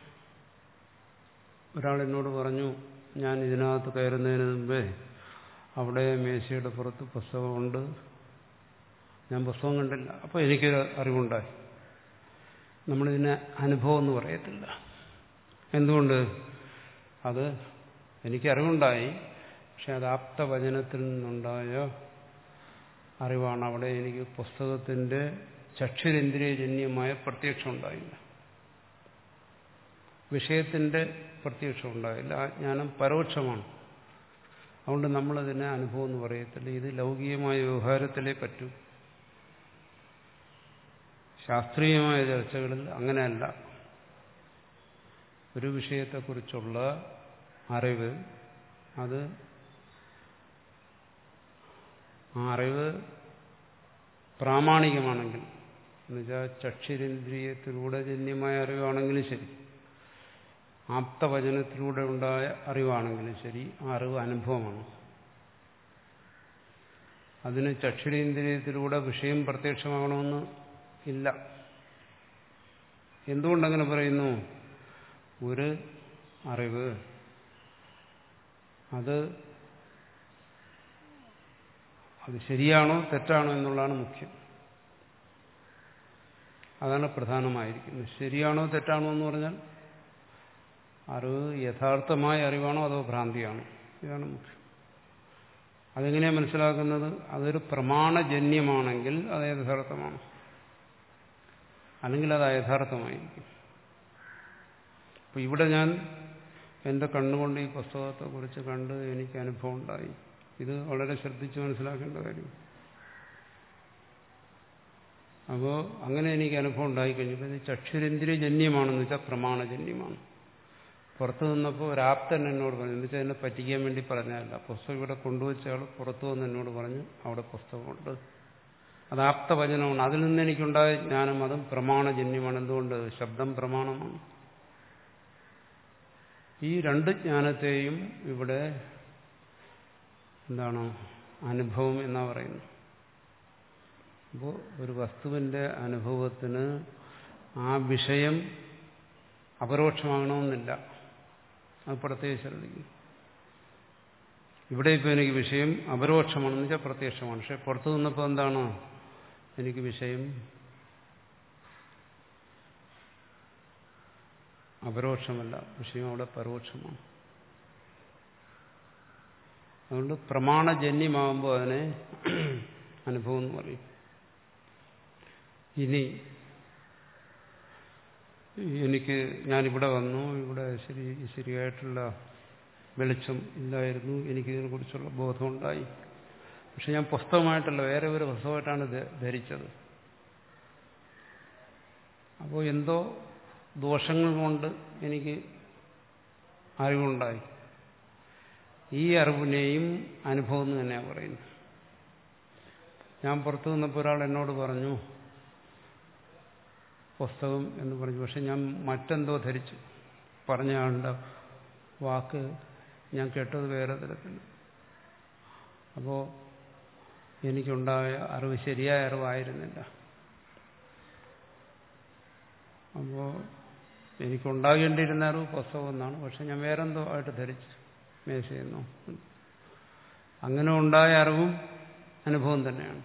ഒരാൾ എന്നോട് പറഞ്ഞു, ഞാൻ ഇതിനകത്ത് കയറുന്നതിന് മുമ്പേ അവിടെ മേശയുടെ പുറത്ത് പുസ്തകമുണ്ട്, ഞാൻ പുസ്തകം കണ്ടില്ല, അപ്പോൾ എനിക്കൊരു അറിവുണ്ടായി. നമ്മളിതിനെ അനുഭവം എന്ന് പറയത്തില്ല. എന്തുകൊണ്ട്? അത് എനിക്ക് അറിവുണ്ടായി, പക്ഷെ അത് ആപ്തവചനത്തിൽ നിന്നുണ്ടായ അറിവാണ്. അവിടെ എനിക്ക് പുസ്തകത്തിന്റെ ചക്ഷുരേന്ദ്രിയജന്യമായ പ്രത്യക്ഷം ഉണ്ടായില്ല, വിഷയത്തിന്റെ പ്രത്യക്ഷം ഉണ്ടായില്ല. ആ ജ്ഞാനം പരോക്ഷമാണ്. അതുകൊണ്ട് നമ്മളതിനെ അനുഭവം എന്ന് പറയത്തില്ല. ഇത് ലൗകികമായ വ്യവഹാരത്തിലേ പറ്റൂ. ശാസ്ത്രീയമായ ചർച്ചകളിൽ അങ്ങനെയല്ല. ഒരു വിഷയത്തെക്കുറിച്ചുള്ള അറിവ്, അത് ആ അറിവ് പ്രാമാണികമാണെങ്കിൽ, എന്നുവെച്ചാൽ ചക്ഷുരേന്ദ്രിയത്തിലൂടെ ജന്യമായ അറിവാണെങ്കിലും ശരി, ആപ്തവചനത്തിലൂടെ ഉണ്ടായ അറിവാണെങ്കിലും ശരി, ആ അറിവ് അനുഭവമാണ്. അതിന് ചക്ഷുരേന്ദ്രിയത്തിലൂടെ വിഷയം പ്രത്യക്ഷമാകണമെന്ന് ഇല്ല. എന്തുകൊണ്ടങ്ങനെ പറയുന്നു? ഒരു അറിവ് അത് അത് ശരിയാണോ തെറ്റാണോ എന്നുള്ളതാണ് മുഖ്യം. അതാണ് പ്രധാനമായിരിക്കുന്നത്. ശരിയാണോ തെറ്റാണോ എന്ന് പറഞ്ഞാൽ അറിവ് യഥാർത്ഥമായ അറിവാണോ അതോ ഭ്രാന്തിയാണോ, ഇതാണ് മുഖ്യം. അതെങ്ങനെയാണ് മനസ്സിലാക്കുന്നത്? അതൊരു പ്രമാണജന്യമാണെങ്കിൽ അത് യഥാർത്ഥമാണ്, അല്ലെങ്കിൽ അത് അയഥാർത്ഥമായിരിക്കും. അപ്പം ഇവിടെ ഞാൻ എൻ്റെ കണ്ണുകൊണ്ട് ഈ പുസ്തകത്തെക്കുറിച്ച് കണ്ട് എനിക്ക് അനുഭവം ഉണ്ടായി. ഇത് വളരെ ശ്രദ്ധിച്ച് മനസ്സിലാക്കേണ്ട കാര്യം. അപ്പോൾ അങ്ങനെ എനിക്ക് അനുഭവം ഉണ്ടായിക്കഴിഞ്ഞപ്പോൾ ഇത് ചക്ഷുരേന്ദ്രിയജന്യമാണെന്ന് വെച്ചാൽ പ്രമാണജന്യമാണ്. പുറത്തു നിന്നപ്പോൾ ഒരാപ്തൻ എന്നോട് പറഞ്ഞു, എന്ന് വെച്ചാൽ എന്നെ പറ്റിക്കാൻ വേണ്ടി പറഞ്ഞതല്ല. പുസ്തകം ഇവിടെ കൊണ്ടുവച്ച ആൾ പുറത്തു വന്ന് എന്നോട് പറഞ്ഞു അവിടെ പുസ്തകമുണ്ട്. അത് ആപ്തവചനമാണ്. അതിൽ നിന്ന് എനിക്കുണ്ടായ ജ്ഞാനം അതും പ്രമാണജന്യമാണ്. എന്തുകൊണ്ട്? ശബ്ദം പ്രമാണമാണ്. ഈ രണ്ട് ജ്ഞാനത്തെയും ഇവിടെ എന്താണ് അനുഭവം എന്നാ പറയുന്നത്. അപ്പോൾ ഒരു വസ്തുവിന്റെ അനുഭവത്തിന് ആ വിഷയം അപരോക്ഷമാകണമെന്നില്ല. അത് പ്രത്യേകം ശ്രദ്ധിക്കും. ഇവിടെ ഇപ്പോൾ എനിക്ക് വിഷയം അപരോക്ഷമാണെന്ന് വെച്ചാൽ പ്രത്യക്ഷമാണ്. പക്ഷെ പുറത്തു നിന്നപ്പോൾ എന്താണ്? എനിക്ക് വിഷയം അപരോക്ഷമല്ല, വിഷയം അവിടെ പരോക്ഷമാണ്. അതുകൊണ്ട് പ്രമാണജന്യമാകുമ്പോൾ അതിനെ അനുഭവം എന്ന് പറയും. ഇനി എനിക്ക് ഞാനിവിടെ വന്നു, ഇവിടെ ശരി ശരിയായിട്ടുള്ള വെളിച്ചം ഇല്ലായിരുന്നു, എനിക്കിതിനെക്കുറിച്ചുള്ള ബോധമുണ്ടായി. പക്ഷെ ഞാൻ പുസ്തകമായിട്ടല്ല, വേറെ ഒരു പുസ്തകമായിട്ടാണ് ധരിച്ചത്. അപ്പോൾ എന്തോ ദോഷങ്ങൾ കൊണ്ട് എനിക്ക് അറിവുണ്ടായി. ഈ അറിവിനെയും അനുഭവം എന്ന് തന്നെയാണ് പറയുന്നത്. ഞാൻ പുറത്തു നിന്നപ്പോൾ ഒരാൾ എന്നോട് പറഞ്ഞു പുസ്തകം എന്ന് പറഞ്ഞു. പക്ഷെ ഞാൻ മറ്റെന്തോ ധരിച്ചു. പറഞ്ഞ ആളുടെ വാക്ക് ഞാൻ കേട്ടത് വേറെ തരത്തിൽ. അപ്പോൾ എനിക്കുണ്ടായ അറിവ് ശരിയായ അറിവായിരുന്നില്ല. അപ്പോൾ എനിക്കുണ്ടാകേണ്ടിയിരുന്ന അറിവ് പുസ്തകം എന്നാണ്. പക്ഷെ ഞാൻ വേറെന്തോ ആയിട്ട് ധരിച്ചു, മേശയെന്നോ. അങ്ങനെ ഉണ്ടായ അറിവും അനുഭവം തന്നെയാണ്.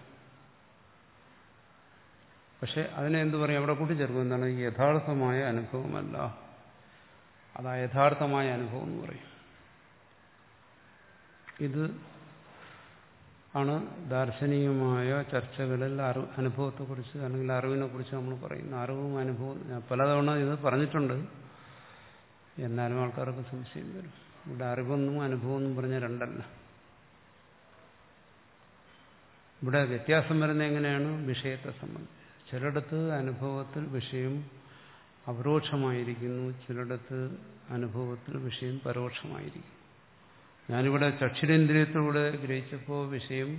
പക്ഷെ അതിനെ എന്തു പറയും? അവിടെ കൂട്ടിച്ചേർക്കും. എന്താണ്? ഈ യഥാർത്ഥമായ അനുഭവമല്ല, അത് യഥാർത്ഥമായ അനുഭവം എന്ന് പറയും. ഇത് ആണ് ദാർശനികമായ ചർച്ചകളിൽ അറിവ് അനുഭവത്തെക്കുറിച്ച് അല്ലെങ്കിൽ അറിവിനെ കുറിച്ച് നമ്മൾ പറയുന്നത്. അറിവും അനുഭവം ഞാൻ പലതവണ ഇത് പറഞ്ഞിട്ടുണ്ട്, എന്നാലും ആൾക്കാർക്ക് സംശയം വരും. ഇവിടെ അറിവെന്നും അനുഭവമെന്നും പറഞ്ഞ രണ്ടല്ല. ഇവിടെ വ്യത്യാസം വരുന്നത് എങ്ങനെയാണ്? വിഷയത്തെ സംബന്ധിച്ച്. ചിലയിടത്ത് അനുഭവത്തിൽ വിഷയം അപരോക്ഷമായിരിക്കുന്നു, ചിലയിടത്ത് അനുഭവത്തിൽ വിഷയം പരോക്ഷമായിരിക്കും. ഞാനിവിടെ ചക്ഷുരേന്ദ്രിയത്തിലൂടെ ഗ്രഹിച്ചപ്പോൾ വിഷയം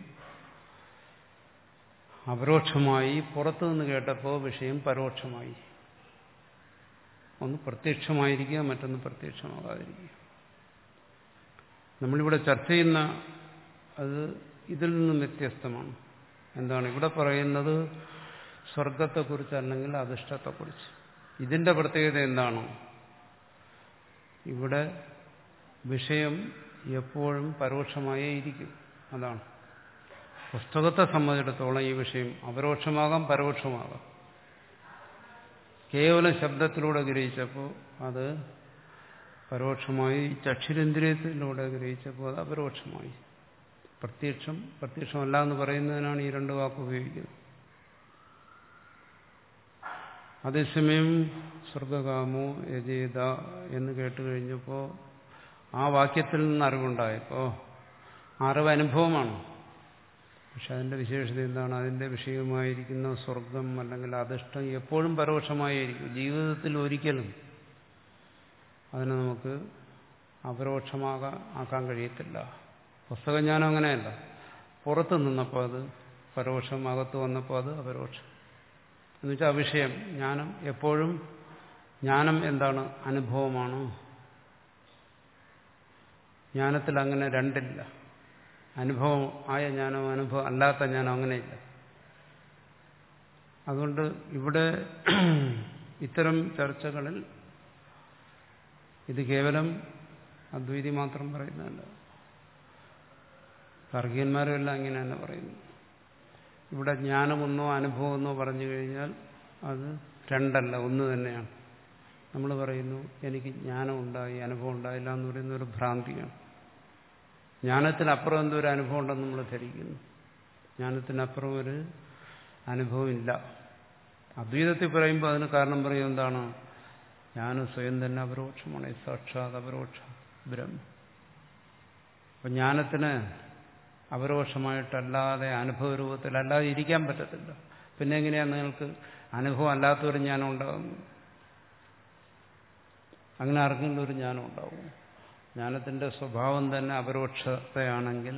അപരോക്ഷമായി, പുറത്തു നിന്ന് കേട്ടപ്പോൾ വിഷയം പരോക്ഷമായി. ഒന്ന് പ്രത്യക്ഷമായിരിക്കുക, മറ്റൊന്ന് പ്രത്യക്ഷമാകാതിരിക്കുക. നമ്മളിവിടെ ചർച്ച ചെയ്യുന്ന അത് ഇതിൽ നിന്നും വ്യത്യസ്തമാണ്. എന്താണ് ഇവിടെ പറയുന്നത്? സ്വർഗത്തെക്കുറിച്ച് അല്ലെങ്കിൽ അധിഷ്ഠത്തെക്കുറിച്ച്. ഇതിന്റെ പ്രത്യേകത എന്താണ്? ഇവിടെ വിഷയം എപ്പോഴും പരോക്ഷമായേ ഇരിക്കും. അതാണ് പുസ്തകത്തെ സംബന്ധിച്ചിടത്തോളം ഈ വിഷയം അപരോക്ഷമാകാം, പരോക്ഷമാകാം. കേവലം ശബ്ദത്തിലൂടെ ഗ്രഹിച്ചപ്പോൾ അത് പരോക്ഷമായി, ചക്ഷുരേന്ദ്രിയത്തിലൂടെ ഗ്രഹിച്ചപ്പോൾ അത് അപരോക്ഷമായി. പ്രത്യക്ഷം പ്രത്യക്ഷമല്ല എന്ന് പറയുന്നതിനാണ് ഈ രണ്ട് വാക്ക് ഉപയോഗിക്കുന്നത്. അതേസമയം സ്വർഗകാമോ യജേത എന്ന് കേട്ട് കഴിഞ്ഞപ്പോൾ ആ വാക്യത്തിൽ നിന്ന് അറിവുണ്ടായപ്പോൾ അറിവ് അനുഭവമാണ്. പക്ഷെ അതിന്റെ വിശേഷത എന്താണ്? അതിന്റെ വിഷയമായിരിക്കുന്ന സ്വർഗം അല്ലെങ്കിൽ അധിഷ്ഠം എപ്പോഴും പരോക്ഷമായിരിക്കും. ജീവിതത്തിൽ ഒരിക്കലും അതിനെ നമുക്ക് അപരോക്ഷമാകാൻ ആക്കാൻ കഴിയത്തില്ല. പുസ്തകജ്ഞാനം അങ്ങനെയല്ല. പുറത്തു നിന്നപ്പോൾ അത് പരോക്ഷം, അകത്ത് വന്നപ്പോൾ അത് അപരോക്ഷം. എന്നുവെച്ചാൽ അവിഷയം ജ്ഞാനം എപ്പോഴും, ജ്ഞാനം എന്താണ്? അനുഭവമാണ്. ജ്ഞാനത്തിൽ അങ്ങനെ രണ്ടില്ല. അനുഭവം ആയ ജ്ഞാനം അനുഭവം അല്ലാത്ത ജ്ഞാനം അങ്ങനെയില്ല. അതുകൊണ്ട് ഇവിടെ ഇത്തരം ചർച്ചകളിൽ ഇത് കേവലം അദ്വൈതി മാത്രം പറയുന്നതല്ല. താർക്കികന്മാരും എല്ലാം ഇങ്ങനെ തന്നെ പറയുന്നു. ഇവിടെ ജ്ഞാനമെന്നോ അനുഭവമെന്നോ പറഞ്ഞു കഴിഞ്ഞാൽ അത് രണ്ടല്ല, ഒന്ന് തന്നെയാണ്. നമ്മൾ പറയുന്നു എനിക്ക് ജ്ഞാനം ഉണ്ടായി അനുഭവം ഉണ്ടായില്ല എന്ന് പറയുന്ന ഒരു ഭ്രാന്തിയാണ്. ജ്ഞാനത്തിനപ്പുറം എന്തൊരു അനുഭവം ഉണ്ടെന്ന് നമ്മൾ ധരിക്കുന്നു. ജ്ഞാനത്തിനപ്പുറം ഒരു അനുഭവമില്ല. അദ്വൈതത്തിൽ പറയുമ്പോൾ അതിന് കാരണം പറയും എന്താണ്? ജ്ഞാനം സ്വയം തന്നെ അപരോക്ഷമാണ്, സാക്ഷാത് അപരോക്ഷ ബ്രഹ്മ. അപ്പം ജ്ഞാനത്തിന് അപരോക്ഷമായിട്ടല്ലാതെ അനുഭവ രൂപത്തിലല്ലാതെ ഇരിക്കാൻ പറ്റത്തില്ല. പിന്നെ എങ്ങനെയാണ് നിങ്ങൾക്ക് അനുഭവം അല്ലാത്തൊരു ജ്ഞാനം ഉണ്ടാകുന്നത്? അങ്ങനെ ആർക്കെങ്കിലും ഒരു ജ്ഞാനം ഉണ്ടാവും? ജ്ഞാനത്തിന്റെ സ്വഭാവം തന്നെ അപരോക്ഷതയാണെങ്കിൽ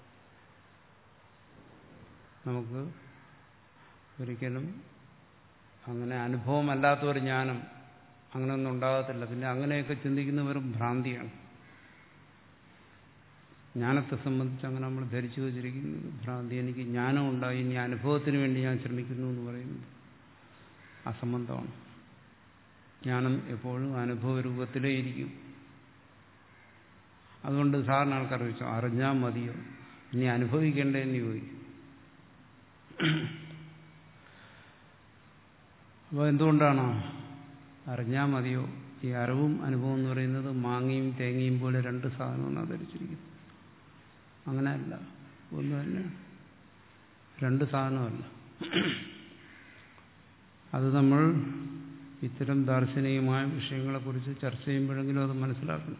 നമുക്ക് ഒരിക്കലും അങ്ങനെ അനുഭവമല്ലാത്തൊരു ജ്ഞാനം അങ്ങനെയൊന്നും ഉണ്ടാകത്തില്ല. പിന്നെ അങ്ങനെയൊക്കെ ചിന്തിക്കുന്ന വെറും ഭ്രാന്തിയാണ്. ജ്ഞാനത്തെ സംബന്ധിച്ച് അങ്ങനെ നമ്മൾ ധരിച്ചു വച്ചിരിക്കുന്നത് ഭ്രാന്തി. എനിക്ക് ജ്ഞാനം ഉണ്ടായി, ഇനി അനുഭവത്തിന് വേണ്ടി ഞാൻ ശ്രമിക്കുന്നു എന്ന് പറയുന്നത് അസംബന്ധമാണ്. ജ്ഞാനം എപ്പോഴും അനുഭവ രൂപത്തിലേ ഇരിക്കും. അതുകൊണ്ട് സാധാരണ ആൾക്കാർ ചോദിച്ചു അറിഞ്ഞാൽ മതിയോ, ഇനി അനുഭവിക്കേണ്ടതെന്ന് ചോദിക്കും. അപ്പോൾ എന്തുകൊണ്ടാണ് അറിഞ്ഞാൽ മതിയോ? ഈ അറിവും അനുഭവം എന്ന് പറയുന്നത് മാങ്ങയും തേങ്ങയും പോലെ രണ്ട് സാധനമെന്നാണ് ധരിച്ചിരിക്കുന്നത്. അങ്ങനെയല്ല, ഒന്ന് തന്നെയാണ്, രണ്ട് സാധനമല്ല. അത് നമ്മൾ ഇത്തരം ദാർശനികമായ വിഷയങ്ങളെക്കുറിച്ച് ചർച്ച ചെയ്യുമ്പോഴെങ്കിലും അത് മനസ്സിലാക്കണം.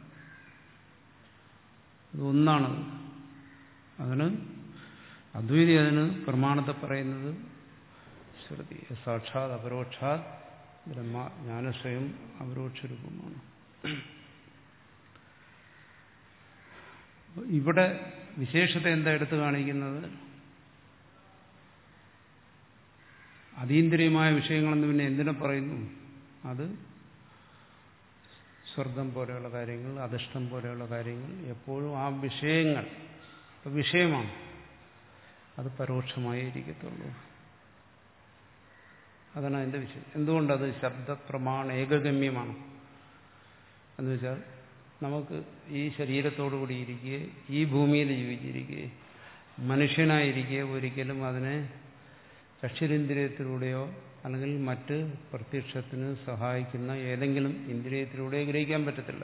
അത് ഒന്നാണത്. അതിന് അദ്വൈതി അതിന് പ്രമാണത്തെ പറയുന്നത് ശ്രുതി സാക്ഷാത് അപരോക്ഷാത് ബ്രഹ്മ, ജ്ഞാനസ്വയം അപരോക്ഷ രൂപമാണ്. ഇവിടെ വിശേഷത എന്താ എടുത്തു കാണിക്കുന്നത്? അതീന്ദ്രിയമായ വിഷയങ്ങളെന്ന് പിന്നെ എന്തിനു പറയുന്നു? അത് സ്വർഗം പോലെയുള്ള കാര്യങ്ങൾ, അധിഷ്ഠം പോലെയുള്ള കാര്യങ്ങൾ, എപ്പോഴും ആ വിഷയങ്ങൾ വിഷയമാണ്, അത് പരോക്ഷമായി ഇരിക്കത്തുള്ളൂ. അതാണ് അതിൻ്റെ വിഷയം. എന്തുകൊണ്ടത് ശബ്ദപ്രമാണ ഏകഗമ്യമാണ് എന്ന് വെച്ചാൽ നമുക്ക് ഈ ശരീരത്തോടുകൂടി ഇരിക്കെ, ഈ ഭൂമിയിൽ ജീവിച്ചിരിക്കെ, മനുഷ്യനായിരിക്കെ ഒരിക്കലും അതിനെ ചക്ഷുരിന്ദ്രിയത്തിലൂടെയോ അല്ലെങ്കിൽ മറ്റ് പ്രത്യക്ഷത്തിന് സഹായിക്കുന്ന ഏതെങ്കിലും ഇന്ദ്രിയത്തിലൂടെയോ ഗ്രഹിക്കാൻ പറ്റത്തില്ല.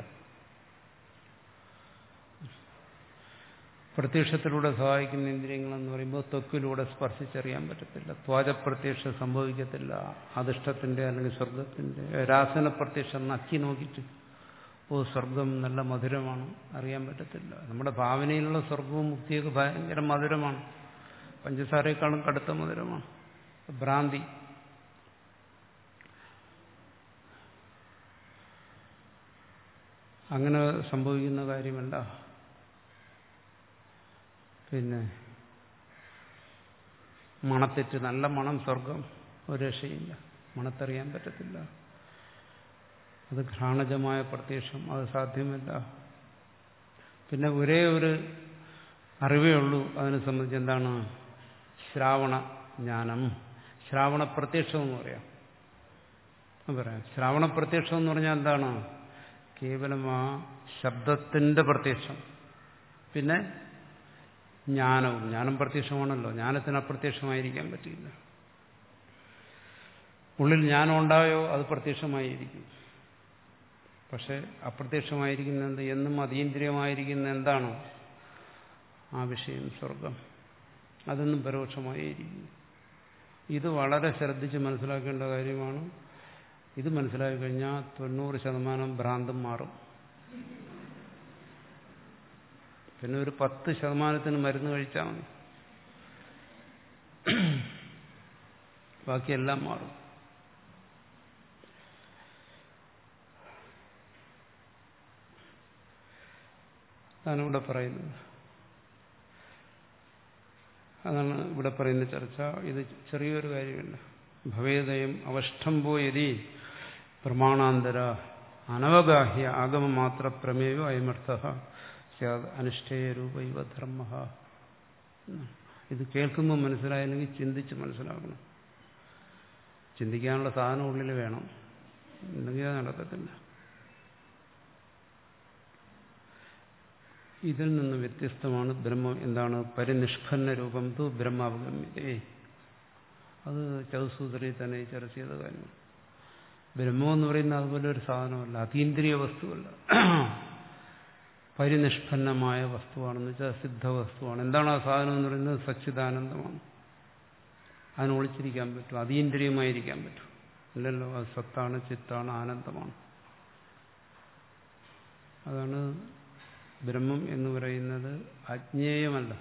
പ്രത്യക്ഷത്തിലൂടെ സഹായിക്കുന്ന ഇന്ദ്രിയങ്ങളെന്ന് പറയുമ്പോൾ ത്വക്കിലൂടെ സ്പർശിച്ചറിയാൻ പറ്റത്തില്ല, ത്വാചപ്രത്യക്ഷം സംഭവിക്കത്തില്ല, അധിഷ്ഠത്തിന്റെ അല്ലെങ്കിൽ സ്വർഗത്തിന്റെ രാസന പ്രത്യക്ഷം നക്കി നോക്കിയിട്ട് ഓ സ്വർഗം നല്ല മധുരമാണ് അറിയാൻ പറ്റത്തില്ല. നമ്മുടെ ഭാവനയിലുള്ള സ്വർഗവും മുക്തിയൊക്കെ ഭയങ്കര മധുരമാണ്, പഞ്ചസാരയെക്കാളും കടുത്ത മധുരമാണ്. ഭ്രാന്തി. അങ്ങനെ സംഭവിക്കുന്ന കാര്യമല്ല. പിന്നെ മണത്തെറ്റ്, നല്ല മണം സ്വർഗം, ഒരു രക്ഷയില്ല, മണത്തറിയാൻ പറ്റത്തില്ല. അത് ഘ്രാണജമായ പ്രത്യക്ഷം, അത് സാധ്യമല്ല. പിന്നെ ഒരേ ഒരു അറിവേ ഉള്ളൂ അതിനെ സംബന്ധിച്ച്, എന്താണ്? ശ്രാവണ ജ്ഞാനം, ശ്രാവണ പ്രത്യക്ഷം എന്ന് പറയാം. പറയാം ശ്രാവണ പ്രത്യക്ഷം എന്ന് പറഞ്ഞാൽ എന്താണ്? കേവലം ആ ശബ്ദത്തിന്റെ പ്രത്യക്ഷം. പിന്നെ ജ്ഞാനവും, ജ്ഞാനം പ്രത്യക്ഷമാണല്ലോ, ജ്ഞാനത്തിന് അപ്രത്യക്ഷമായിരിക്കാൻ പറ്റില്ല. ഉള്ളിൽ ജ്ഞാനം ഉണ്ടായോ അത് പ്രത്യക്ഷമായിരിക്കും. പക്ഷെ അപ്രത്യക്ഷമായിരിക്കുന്ന എന്ത്? എന്നും അതീന്ദ്രിയമായിരിക്കുന്ന എന്താണ്? ആ വിഷയം സ്വർഗം, അതൊന്നും പരോക്ഷമായിരിക്കും. ഇത് വളരെ ശ്രദ്ധിച്ച് മനസ്സിലാക്കേണ്ട കാര്യമാണ്. ഇത് മനസ്സിലാക്കി കഴിഞ്ഞാൽ തൊണ്ണൂറ് ശതമാനം ഭ്രാന്തം മാറും. പിന്നെ ഒരു പത്ത് ശതമാനത്തിന് മരുന്ന് കഴിച്ചാൽ മതി, ബാക്കിയെല്ലാം മാറും. അതാണ് ഇവിടെ പറയുന്നത്. അതാണ് ഇവിടെ പറയുന്ന ചർച്ച. ഇത് ചെറിയൊരു കാര്യമല്ല. ഭവേദയം അവഷ്ടംബോ യതി പ്രമാണാന്തര അനവഗാഹ്യ ആഗമമാത്ര പ്രമേയോ അയമർത്ഥ സ്യാദ് അനുഷ്ഠേയ രൂപൈവ ധർമ്മ ഇത് കേൾക്കുമ്പോൾ മനസ്സിലായില്ലെങ്കിൽ ചിന്തിച്ച് മനസ്സിലാക്കണം. ചിന്തിക്കാനുള്ള സാധനം ഉള്ളിൽ വേണം, ഇല്ലെങ്കിൽ അത് നടക്കത്തില്ല. ഇതിൽ നിന്ന് വ്യത്യസ്തമാണ് ബ്രഹ്മം. എന്താണ്? പരിനിഷ്പന്ന രൂപം തു ബ്രഹ്മാവഗമ്യതേ. അത് ചതുസൂത്രിയിൽ തന്നെ ചർച്ച ചെയ്ത കാര്യം. ബ്രഹ്മം എന്ന് പറയുന്നത് അതുപോലെ ഒരു സാധനമല്ല, അതീന്ദ്രിയ വസ്തുവല്ല, പരിനിഷ്പന്നമായ വസ്തുവാണെന്ന് വെച്ചാൽ സിദ്ധ വസ്തുവാണ്. എന്താണ് ആ സാധനം എന്ന് പറയുന്നത്? സച്ചിദാനന്ദമാണ്. അതിന് ഒളിച്ചിരിക്കാൻ പറ്റും, അതീന്ദ്രിയമായിരിക്കാൻ പറ്റും. ഇല്ലല്ലോ, അത് സത്താണ്, ചിത്താണ്, ആനന്ദമാണ്. അതാണ് ബ്രഹ്മം എന്ന് പറയുന്നത്. അജ്ഞേയമല്ല,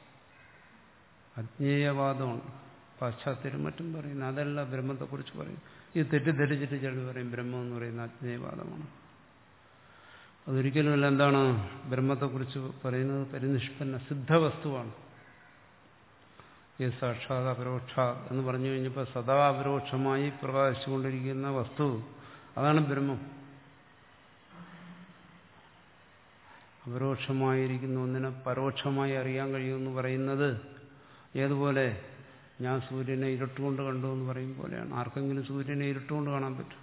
അജ്ഞേയവാദമാണ് പാശ്ചാത്യരും മറ്റും പറയുന്നത്. അതല്ല ബ്രഹ്മത്തെക്കുറിച്ച് പറയും. ഇത് തെറ്റിദ്ധരിച്ചിട്ട് ചിലർ പറയും ബ്രഹ്മം എന്ന് പറയുന്ന അജ്ഞേയവാദമാണ്. അതൊരിക്കലുമല്ല. എന്താണ് ബ്രഹ്മത്തെക്കുറിച്ച് പറയുന്നത്? പരിനിഷ്പന്ന സിദ്ധവസ്തുവാണ്. ഈ സാക്ഷാത് അപരോക്ഷ എന്ന് പറഞ്ഞു കഴിഞ്ഞപ്പോൾ സദാ അപരോക്ഷമായി പ്രകാശിച്ചുകൊണ്ടിരിക്കുന്ന വസ്തു, അതാണ് ബ്രഹ്മം. അപരോക്ഷമായിരിക്കുന്ന ഒന്നിനെ പരോക്ഷമായി അറിയാൻ കഴിയുമെന്ന് പറയുന്നത് ഏതുപോലെ? ഞാൻ സൂര്യനെ ഇരുട്ടുകൊണ്ട് കണ്ടു എന്ന് പറയും പോലെയാണ്. ആർക്കെങ്കിലും സൂര്യനെ ഇരുട്ടുകൊണ്ട് കാണാൻ പറ്റും?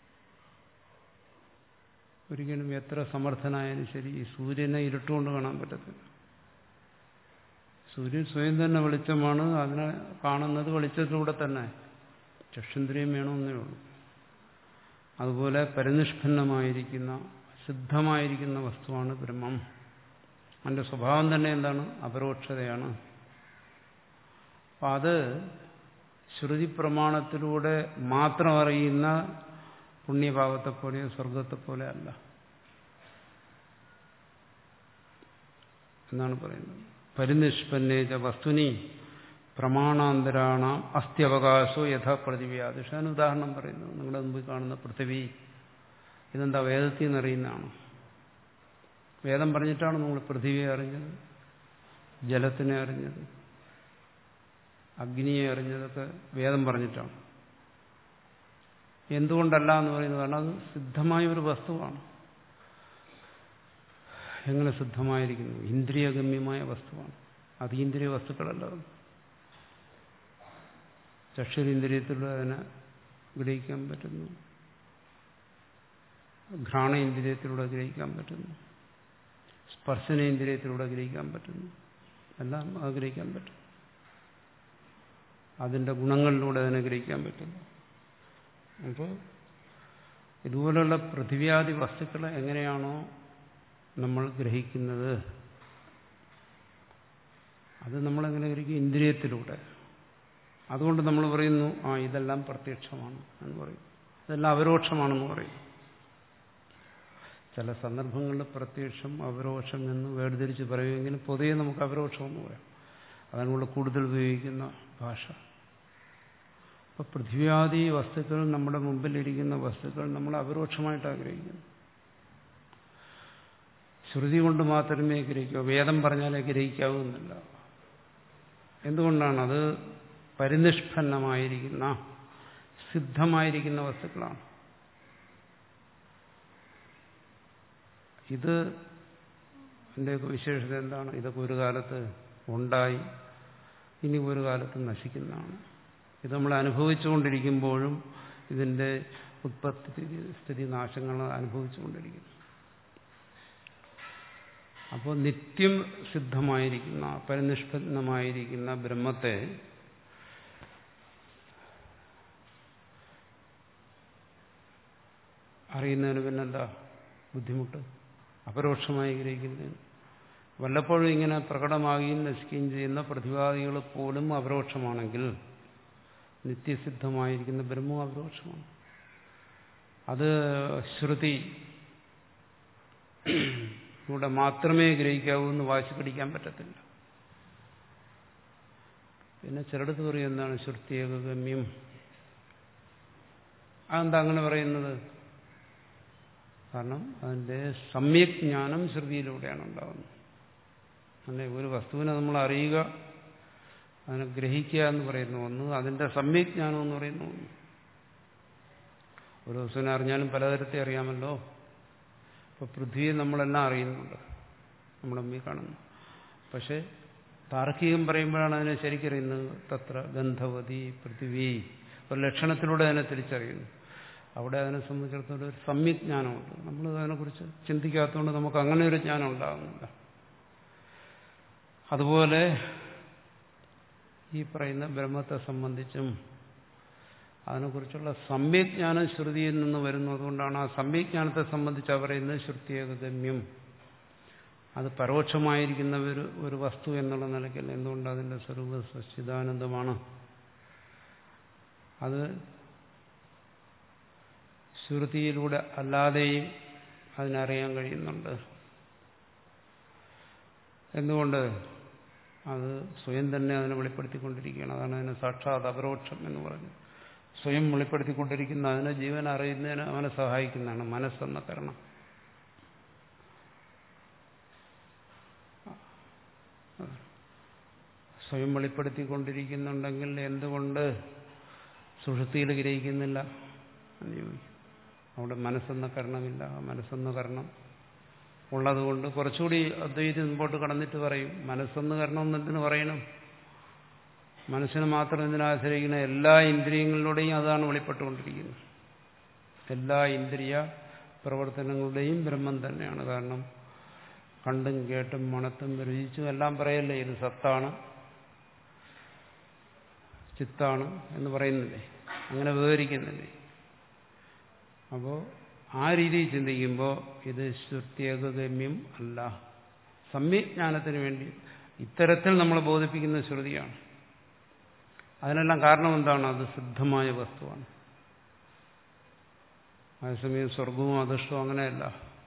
ഒരിക്കലും. എത്ര സമർത്ഥനായാലും ശരി, ഈ സൂര്യനെ ഇരുട്ടുകൊണ്ട് കാണാൻ പറ്റത്തില്ല. സൂര്യൻ സ്വയം തന്നെ വെളിച്ചമാണ്. അതിനെ കാണുന്നത് വെളിച്ചത്തിലൂടെ തന്നെ. ചക്ഷുന്ദ്രിയം വേണമെന്നേ ഉള്ളൂ. അതുപോലെ പരിനിഷ്പന്നമായിരിക്കുന്ന സിദ്ധമായിരിക്കുന്ന വസ്തുവാണ് ബ്രഹ്മം. അതിൻ്റെ സ്വഭാവം തന്നെ എന്താണ്? അപരോക്ഷതയാണ്. അപ്പം അത് ശ്രുതി പ്രമാണത്തിലൂടെ മാത്രം അറിയുന്ന പുണ്യഭാവത്തെപ്പോലെയോ സ്വർഗത്തെപ്പോലെ അല്ല എന്നാണ് പറയുന്നത്. പരിനിഷ്പന്നേജ വസ്തുനി പ്രമാണാന്തരാണ അസ്ത്യവകാശോ യഥാ പൃഥിവ്യാദിഷ. അതിന് ഉദാഹരണം പറയുന്നു. നിങ്ങളുടെ മുമ്പിൽ കാണുന്ന പൃഥിവി, ഇതെന്താ വേദത്തിൽ നിന്ന് അറിയുന്നതാണ്? വേദം പറഞ്ഞിട്ടാണ് നമ്മൾ പൃഥിവിയെ അറിഞ്ഞത്, ജലത്തിനെ അറിഞ്ഞത്, അഗ്നിയെ അറിഞ്ഞതൊക്കെ വേദം പറഞ്ഞിട്ടാണ്. എന്തുകൊണ്ടല്ല എന്ന് പറയുന്നത്? കാരണം അത് സിദ്ധമായ ഒരു വസ്തുവാണ്. എങ്ങനെ സിദ്ധമായിരിക്കുന്നു? ഇന്ദ്രിയഗമ്യമായ വസ്തുവാണ്. അതീന്ദ്രിയ വസ്തുക്കളല്ല. ചക്ഷുരീന്ദ്രിയത്തിലൂടെ അതിനെ ഗ്രഹിക്കാൻ പറ്റുന്നു, ഘ്രാണേന്ദ്രിയത്തിലൂടെ ഗ്രഹിക്കാൻ പറ്റുന്നു, സ്പർശനേന്ദ്രിയത്തിലൂടെ ഗ്രഹിക്കാൻ പറ്റുന്നു, എല്ലാം ആഗ്രഹിക്കാൻ പറ്റും. അതിൻ്റെ ഗുണങ്ങളിലൂടെ അതിനെ ഗ്രഹിക്കാൻ പറ്റുന്നു. അപ്പോൾ ഇതുപോലുള്ള പൃഥിവ്യാദി വസ്തുക്കളെ എങ്ങനെയാണോ നമ്മൾ ഗ്രഹിക്കുന്നത്, അത് നമ്മളെങ്ങനെ ഗ്രഹിക്കും? ഇന്ദ്രിയത്തിലൂടെ. അതുകൊണ്ട് നമ്മൾ പറയുന്നു ആ ഇതെല്ലാം പ്രത്യക്ഷമാണ് എന്ന് പറയും, ഇതെല്ലാം അപരോക്ഷമാണെന്ന് പറയും. ചില സന്ദർഭങ്ങളിൽ പ്രത്യക്ഷം അപരോക്ഷം എന്ന് വേർതിരിച്ച് പറയുമെങ്കിലും പൊതുവെ നമുക്ക് അപരോക്ഷമെന്ന് പറയാം. അതാണ് ഇവിടെ കൂടുതൽ ഉപയോഗിക്കുന്ന ഭാഷ. അപ്പോൾ പൃഥ്വിയാദി വസ്തുക്കൾ, നമ്മുടെ മുമ്പിലിരിക്കുന്ന വസ്തുക്കൾ നമ്മൾ അപരോക്ഷമായിട്ട് ആഗ്രഹിക്കുന്നു. ശ്രുതി കൊണ്ട് മാത്രമേ ഗ്രഹിക്കാവൂ, വേദം പറഞ്ഞാലേ ഗ്രഹിക്കാവൂന്നില്ല. എന്തുകൊണ്ടാണ്? അത് പരിനിഷ്പന്നമായിരിക്കുന്ന സിദ്ധമായിരിക്കുന്ന വസ്തുക്കളാണ്. ഇത് ഇതിൻ്റെയൊക്കെ വിശേഷത എന്താണ്? ഇതൊക്കെ ഒരു കാലത്ത് ഉണ്ടായി, ഇനി ഒരു കാലത്ത് നശിക്കുന്നതാണ്. ഇത് നമ്മൾ അനുഭവിച്ചുകൊണ്ടിരിക്കുമ്പോഴും ഇതിൻ്റെ ഉത്പത്തി സ്ഥിതി നാശങ്ങൾ അനുഭവിച്ചുകൊണ്ടിരിക്കുന്നു. അപ്പോൾ നിത്യം സിദ്ധമായിരിക്കുന്ന പരിനിഷ്പന്നമായിരിക്കുന്ന ബ്രഹ്മത്തെ അറിയുന്നതിന് പിന്നെന്താ ബുദ്ധിമുട്ട്? അപരോക്ഷമായി ഗ്രഹിക്കുന്നതിന്. വല്ലപ്പോഴും ഇങ്ങനെ പ്രകടമാകുകയും നശിക്കുകയും ചെയ്യുന്ന പ്രതിവാദികൾ പോലും അപരോക്ഷമാണെങ്കിൽ നിത്യസിദ്ധമായിരിക്കുന്ന ബ്രഹ്മവും അപരോക്ഷമാണ്. അത് ശ്രുതി ഇവിടെ മാത്രമേ ഗ്രഹിക്കാവൂ എന്ന് വാശി പിടിക്കാൻ പറ്റത്തില്ല. പിന്നെ ചിലടത്ത് പറയും എന്താണ് ശ്രുതിയേകഗമ്യം. അതെന്താ അങ്ങനെ പറയുന്നത്? കാരണം അതിൻ്റെ സമ്യക് ജ്ഞാനം ശ്രുതിയിലൂടെയാണ് ഉണ്ടാകുന്നത്. അല്ലെ, ഒരു വസ്തുവിനെ നമ്മൾ അറിയുക, അതിനെ ഗ്രഹിക്കുക എന്ന് പറയുന്ന ഒന്ന്, അതിൻ്റെ സമ്യക് ജ്ഞാനം എന്ന് പറയുന്ന ഒന്ന്. ഒരു വസ്തുവിനെ അറിഞ്ഞാലും പലതരത്തെ അറിയാമല്ലോ. ഇപ്പോൾ പൃഥ്വിയെ നമ്മളെല്ലാം അറിയുന്നുണ്ട്, നമ്മുടെ മുമ്പിൽ കാണുന്നു. പക്ഷെ താർക്കികം പറയുമ്പോഴാണ് അതിനെ ശരിക്കറിയുന്നത്. തത്ര ഗന്ധവതി പൃഥിവി ഒരു ലക്ഷണത്തിലൂടെ അതിനെ തിരിച്ചറിയുന്നു. അവിടെ അതിനെ സംബന്ധിച്ചിടത്തോളം ഒരു സമ്യക് ജ്ഞാനമുണ്ട്. നമ്മൾ അതിനെക്കുറിച്ച് ചിന്തിക്കാത്തതുകൊണ്ട് നമുക്ക് അങ്ങനെ ഒരു ജ്ഞാനം ഉണ്ടാകുന്നില്ല. അതുപോലെ ഈ പറയുന്ന ബ്രഹ്മത്തെ സംബന്ധിച്ചും അതിനെക്കുറിച്ചുള്ള സമ്യജ്ഞാനം ശ്രുതിയിൽ നിന്ന് വരുന്നു. അതുകൊണ്ടാണ് ആ സമ്യജ്ഞാനത്തെ സംബന്ധിച്ച് പറയുന്നത് ശ്രുതിയേകഗമ്യം. അത് പരോക്ഷമായിരിക്കുന്ന ഒരു ഒരു വസ്തു എന്നുള്ള നിലയ്ക്കല്ല. എന്തുകൊണ്ട് അതിൻ്റെ സ്വരൂപ സച്ചിദാനന്ദമാണ്. അത് ശ്രുതിയിലൂടെ അല്ലാതെയും അതിനറിയാൻ കഴിയുന്നുണ്ട്. എന്തുകൊണ്ട്? അത് സ്വയം തന്നെ അതിനെ വെളിപ്പെടുത്തിക്കൊണ്ടിരിക്കുകയാണ്. അതാണ് അതിനെ സാക്ഷാത് അപരോക്ഷം എന്ന് പറഞ്ഞത്. സ്വയം വെളിപ്പെടുത്തിക്കൊണ്ടിരിക്കുന്ന അതിനെ ജീവൻ അറിയുന്നതിന് അവനെ സഹായിക്കുന്നതാണ് മനസ്സെന്ന കാരണം. സ്വയം വെളിപ്പെടുത്തിക്കൊണ്ടിരിക്കുന്നുണ്ടെങ്കിൽ എന്തുകൊണ്ട് സുഷുപ്തിയിൽ ഗ്രഹിക്കുന്നില്ല എന്ന് ചോദിക്കും. അവിടെ മനസ്സെന്ന കരണമില്ല. മനസ്സെന്ന കരണം ഉള്ളതുകൊണ്ട് കുറച്ചുകൂടി അദ്വൈതം മുമ്പോട്ട് കടന്നിട്ട് പറയും മനസ്സെന്ന് കരണം എന്തിനു പറയണം? മനസ്സിനെ മാത്രം എന്തിനാശ്രയിക്കുന്ന എല്ലാ ഇന്ദ്രിയങ്ങളിലൂടെയും അതാണ് വെളിപ്പെട്ടുകൊണ്ടിരിക്കുന്നത്. എല്ലാ ഇന്ദ്രിയ പ്രവർത്തനങ്ങളുടെയും ബ്രഹ്മം തന്നെയാണ്. കാരണം കണ്ടും കേട്ടും മണത്തും രുചിച്ചും എല്ലാം പറയല്ലേ ഇത് സത്താണ് ചിത്താണ് എന്ന് പറയുന്നില്ലേ, അങ്ങനെ വിവരിക്കുന്നില്ലേ. അപ്പോൾ ആ രീതിയിൽ ചിന്തിക്കുമ്പോൾ ഇത് ശ്രുത്യേകഗമ്യം അല്ല. സമ്യജ്ഞാനത്തിന് വേണ്ടി ഇത്തരത്തിൽ നമ്മൾ ബോധിപ്പിക്കുന്ന ശ്രുതിയാണ്. അതിനെല്ലാം കാരണം എന്താണ്? അത് സിദ്ധമായ വസ്തുവാണ്. അതേസമയം സ്വർഗവും അദൃഷ്ടവും അങ്ങനെയല്ല.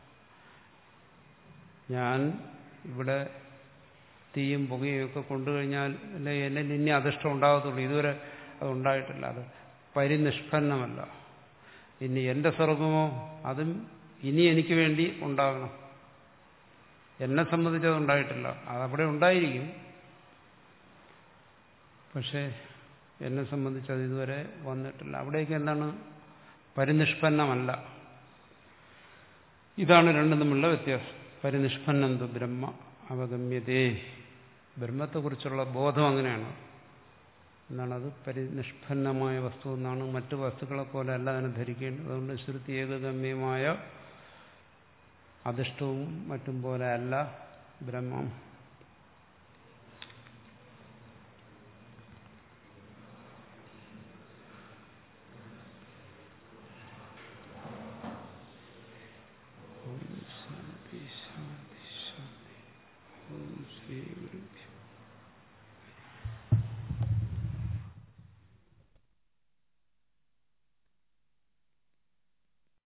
ഞാൻ ഇവിടെ തീയും പുകയും ഒക്കെ കൊണ്ടുകഴിഞ്ഞാൽ അല്ലെ എന്നിൽ ഇനി അദൃഷ്ടം ഉണ്ടാകത്തുള്ളൂ. ഇതുവരെ അതുണ്ടായിട്ടില്ല. അത് പരിനിഷ്പന്നമല്ല. ഇനി എന്റെ സ്വർഗമോ അതും ഇനി എനിക്ക് വേണ്ടി ഉണ്ടാകണം. എന്നെ സംബന്ധിച്ച് അത് ഉണ്ടായിട്ടില്ല. അതവിടെ ഉണ്ടായിരിക്കും, പക്ഷേ എന്നെ സംബന്ധിച്ച് അത് ഇതുവരെ വന്നിട്ടില്ല. അവിടേക്ക് എന്താണ്? പരിനിഷ്പന്നമല്ല. ഇതാണ് രണ്ടും തമ്മിലുള്ള വ്യത്യാസം. പരിനിഷ്പന്നം ബ്രഹ്മ അവഗമ്യതേ. ബ്രഹ്മത്തെക്കുറിച്ചുള്ള ബോധം അങ്ങനെയാണ്. എന്നാണത് പരിനിഷ്പന്നമായ വസ്തു എന്നാണ്. മറ്റു വസ്തുക്കളെ പോലെ അല്ല അതിനെ ധരിക്കേണ്ടത്. അതുകൊണ്ട് ശ്രുതി ഏകഗമ്യമായ അധിഷ്ഠവും മറ്റും പോലെ അല്ല ബ്രഹ്മം.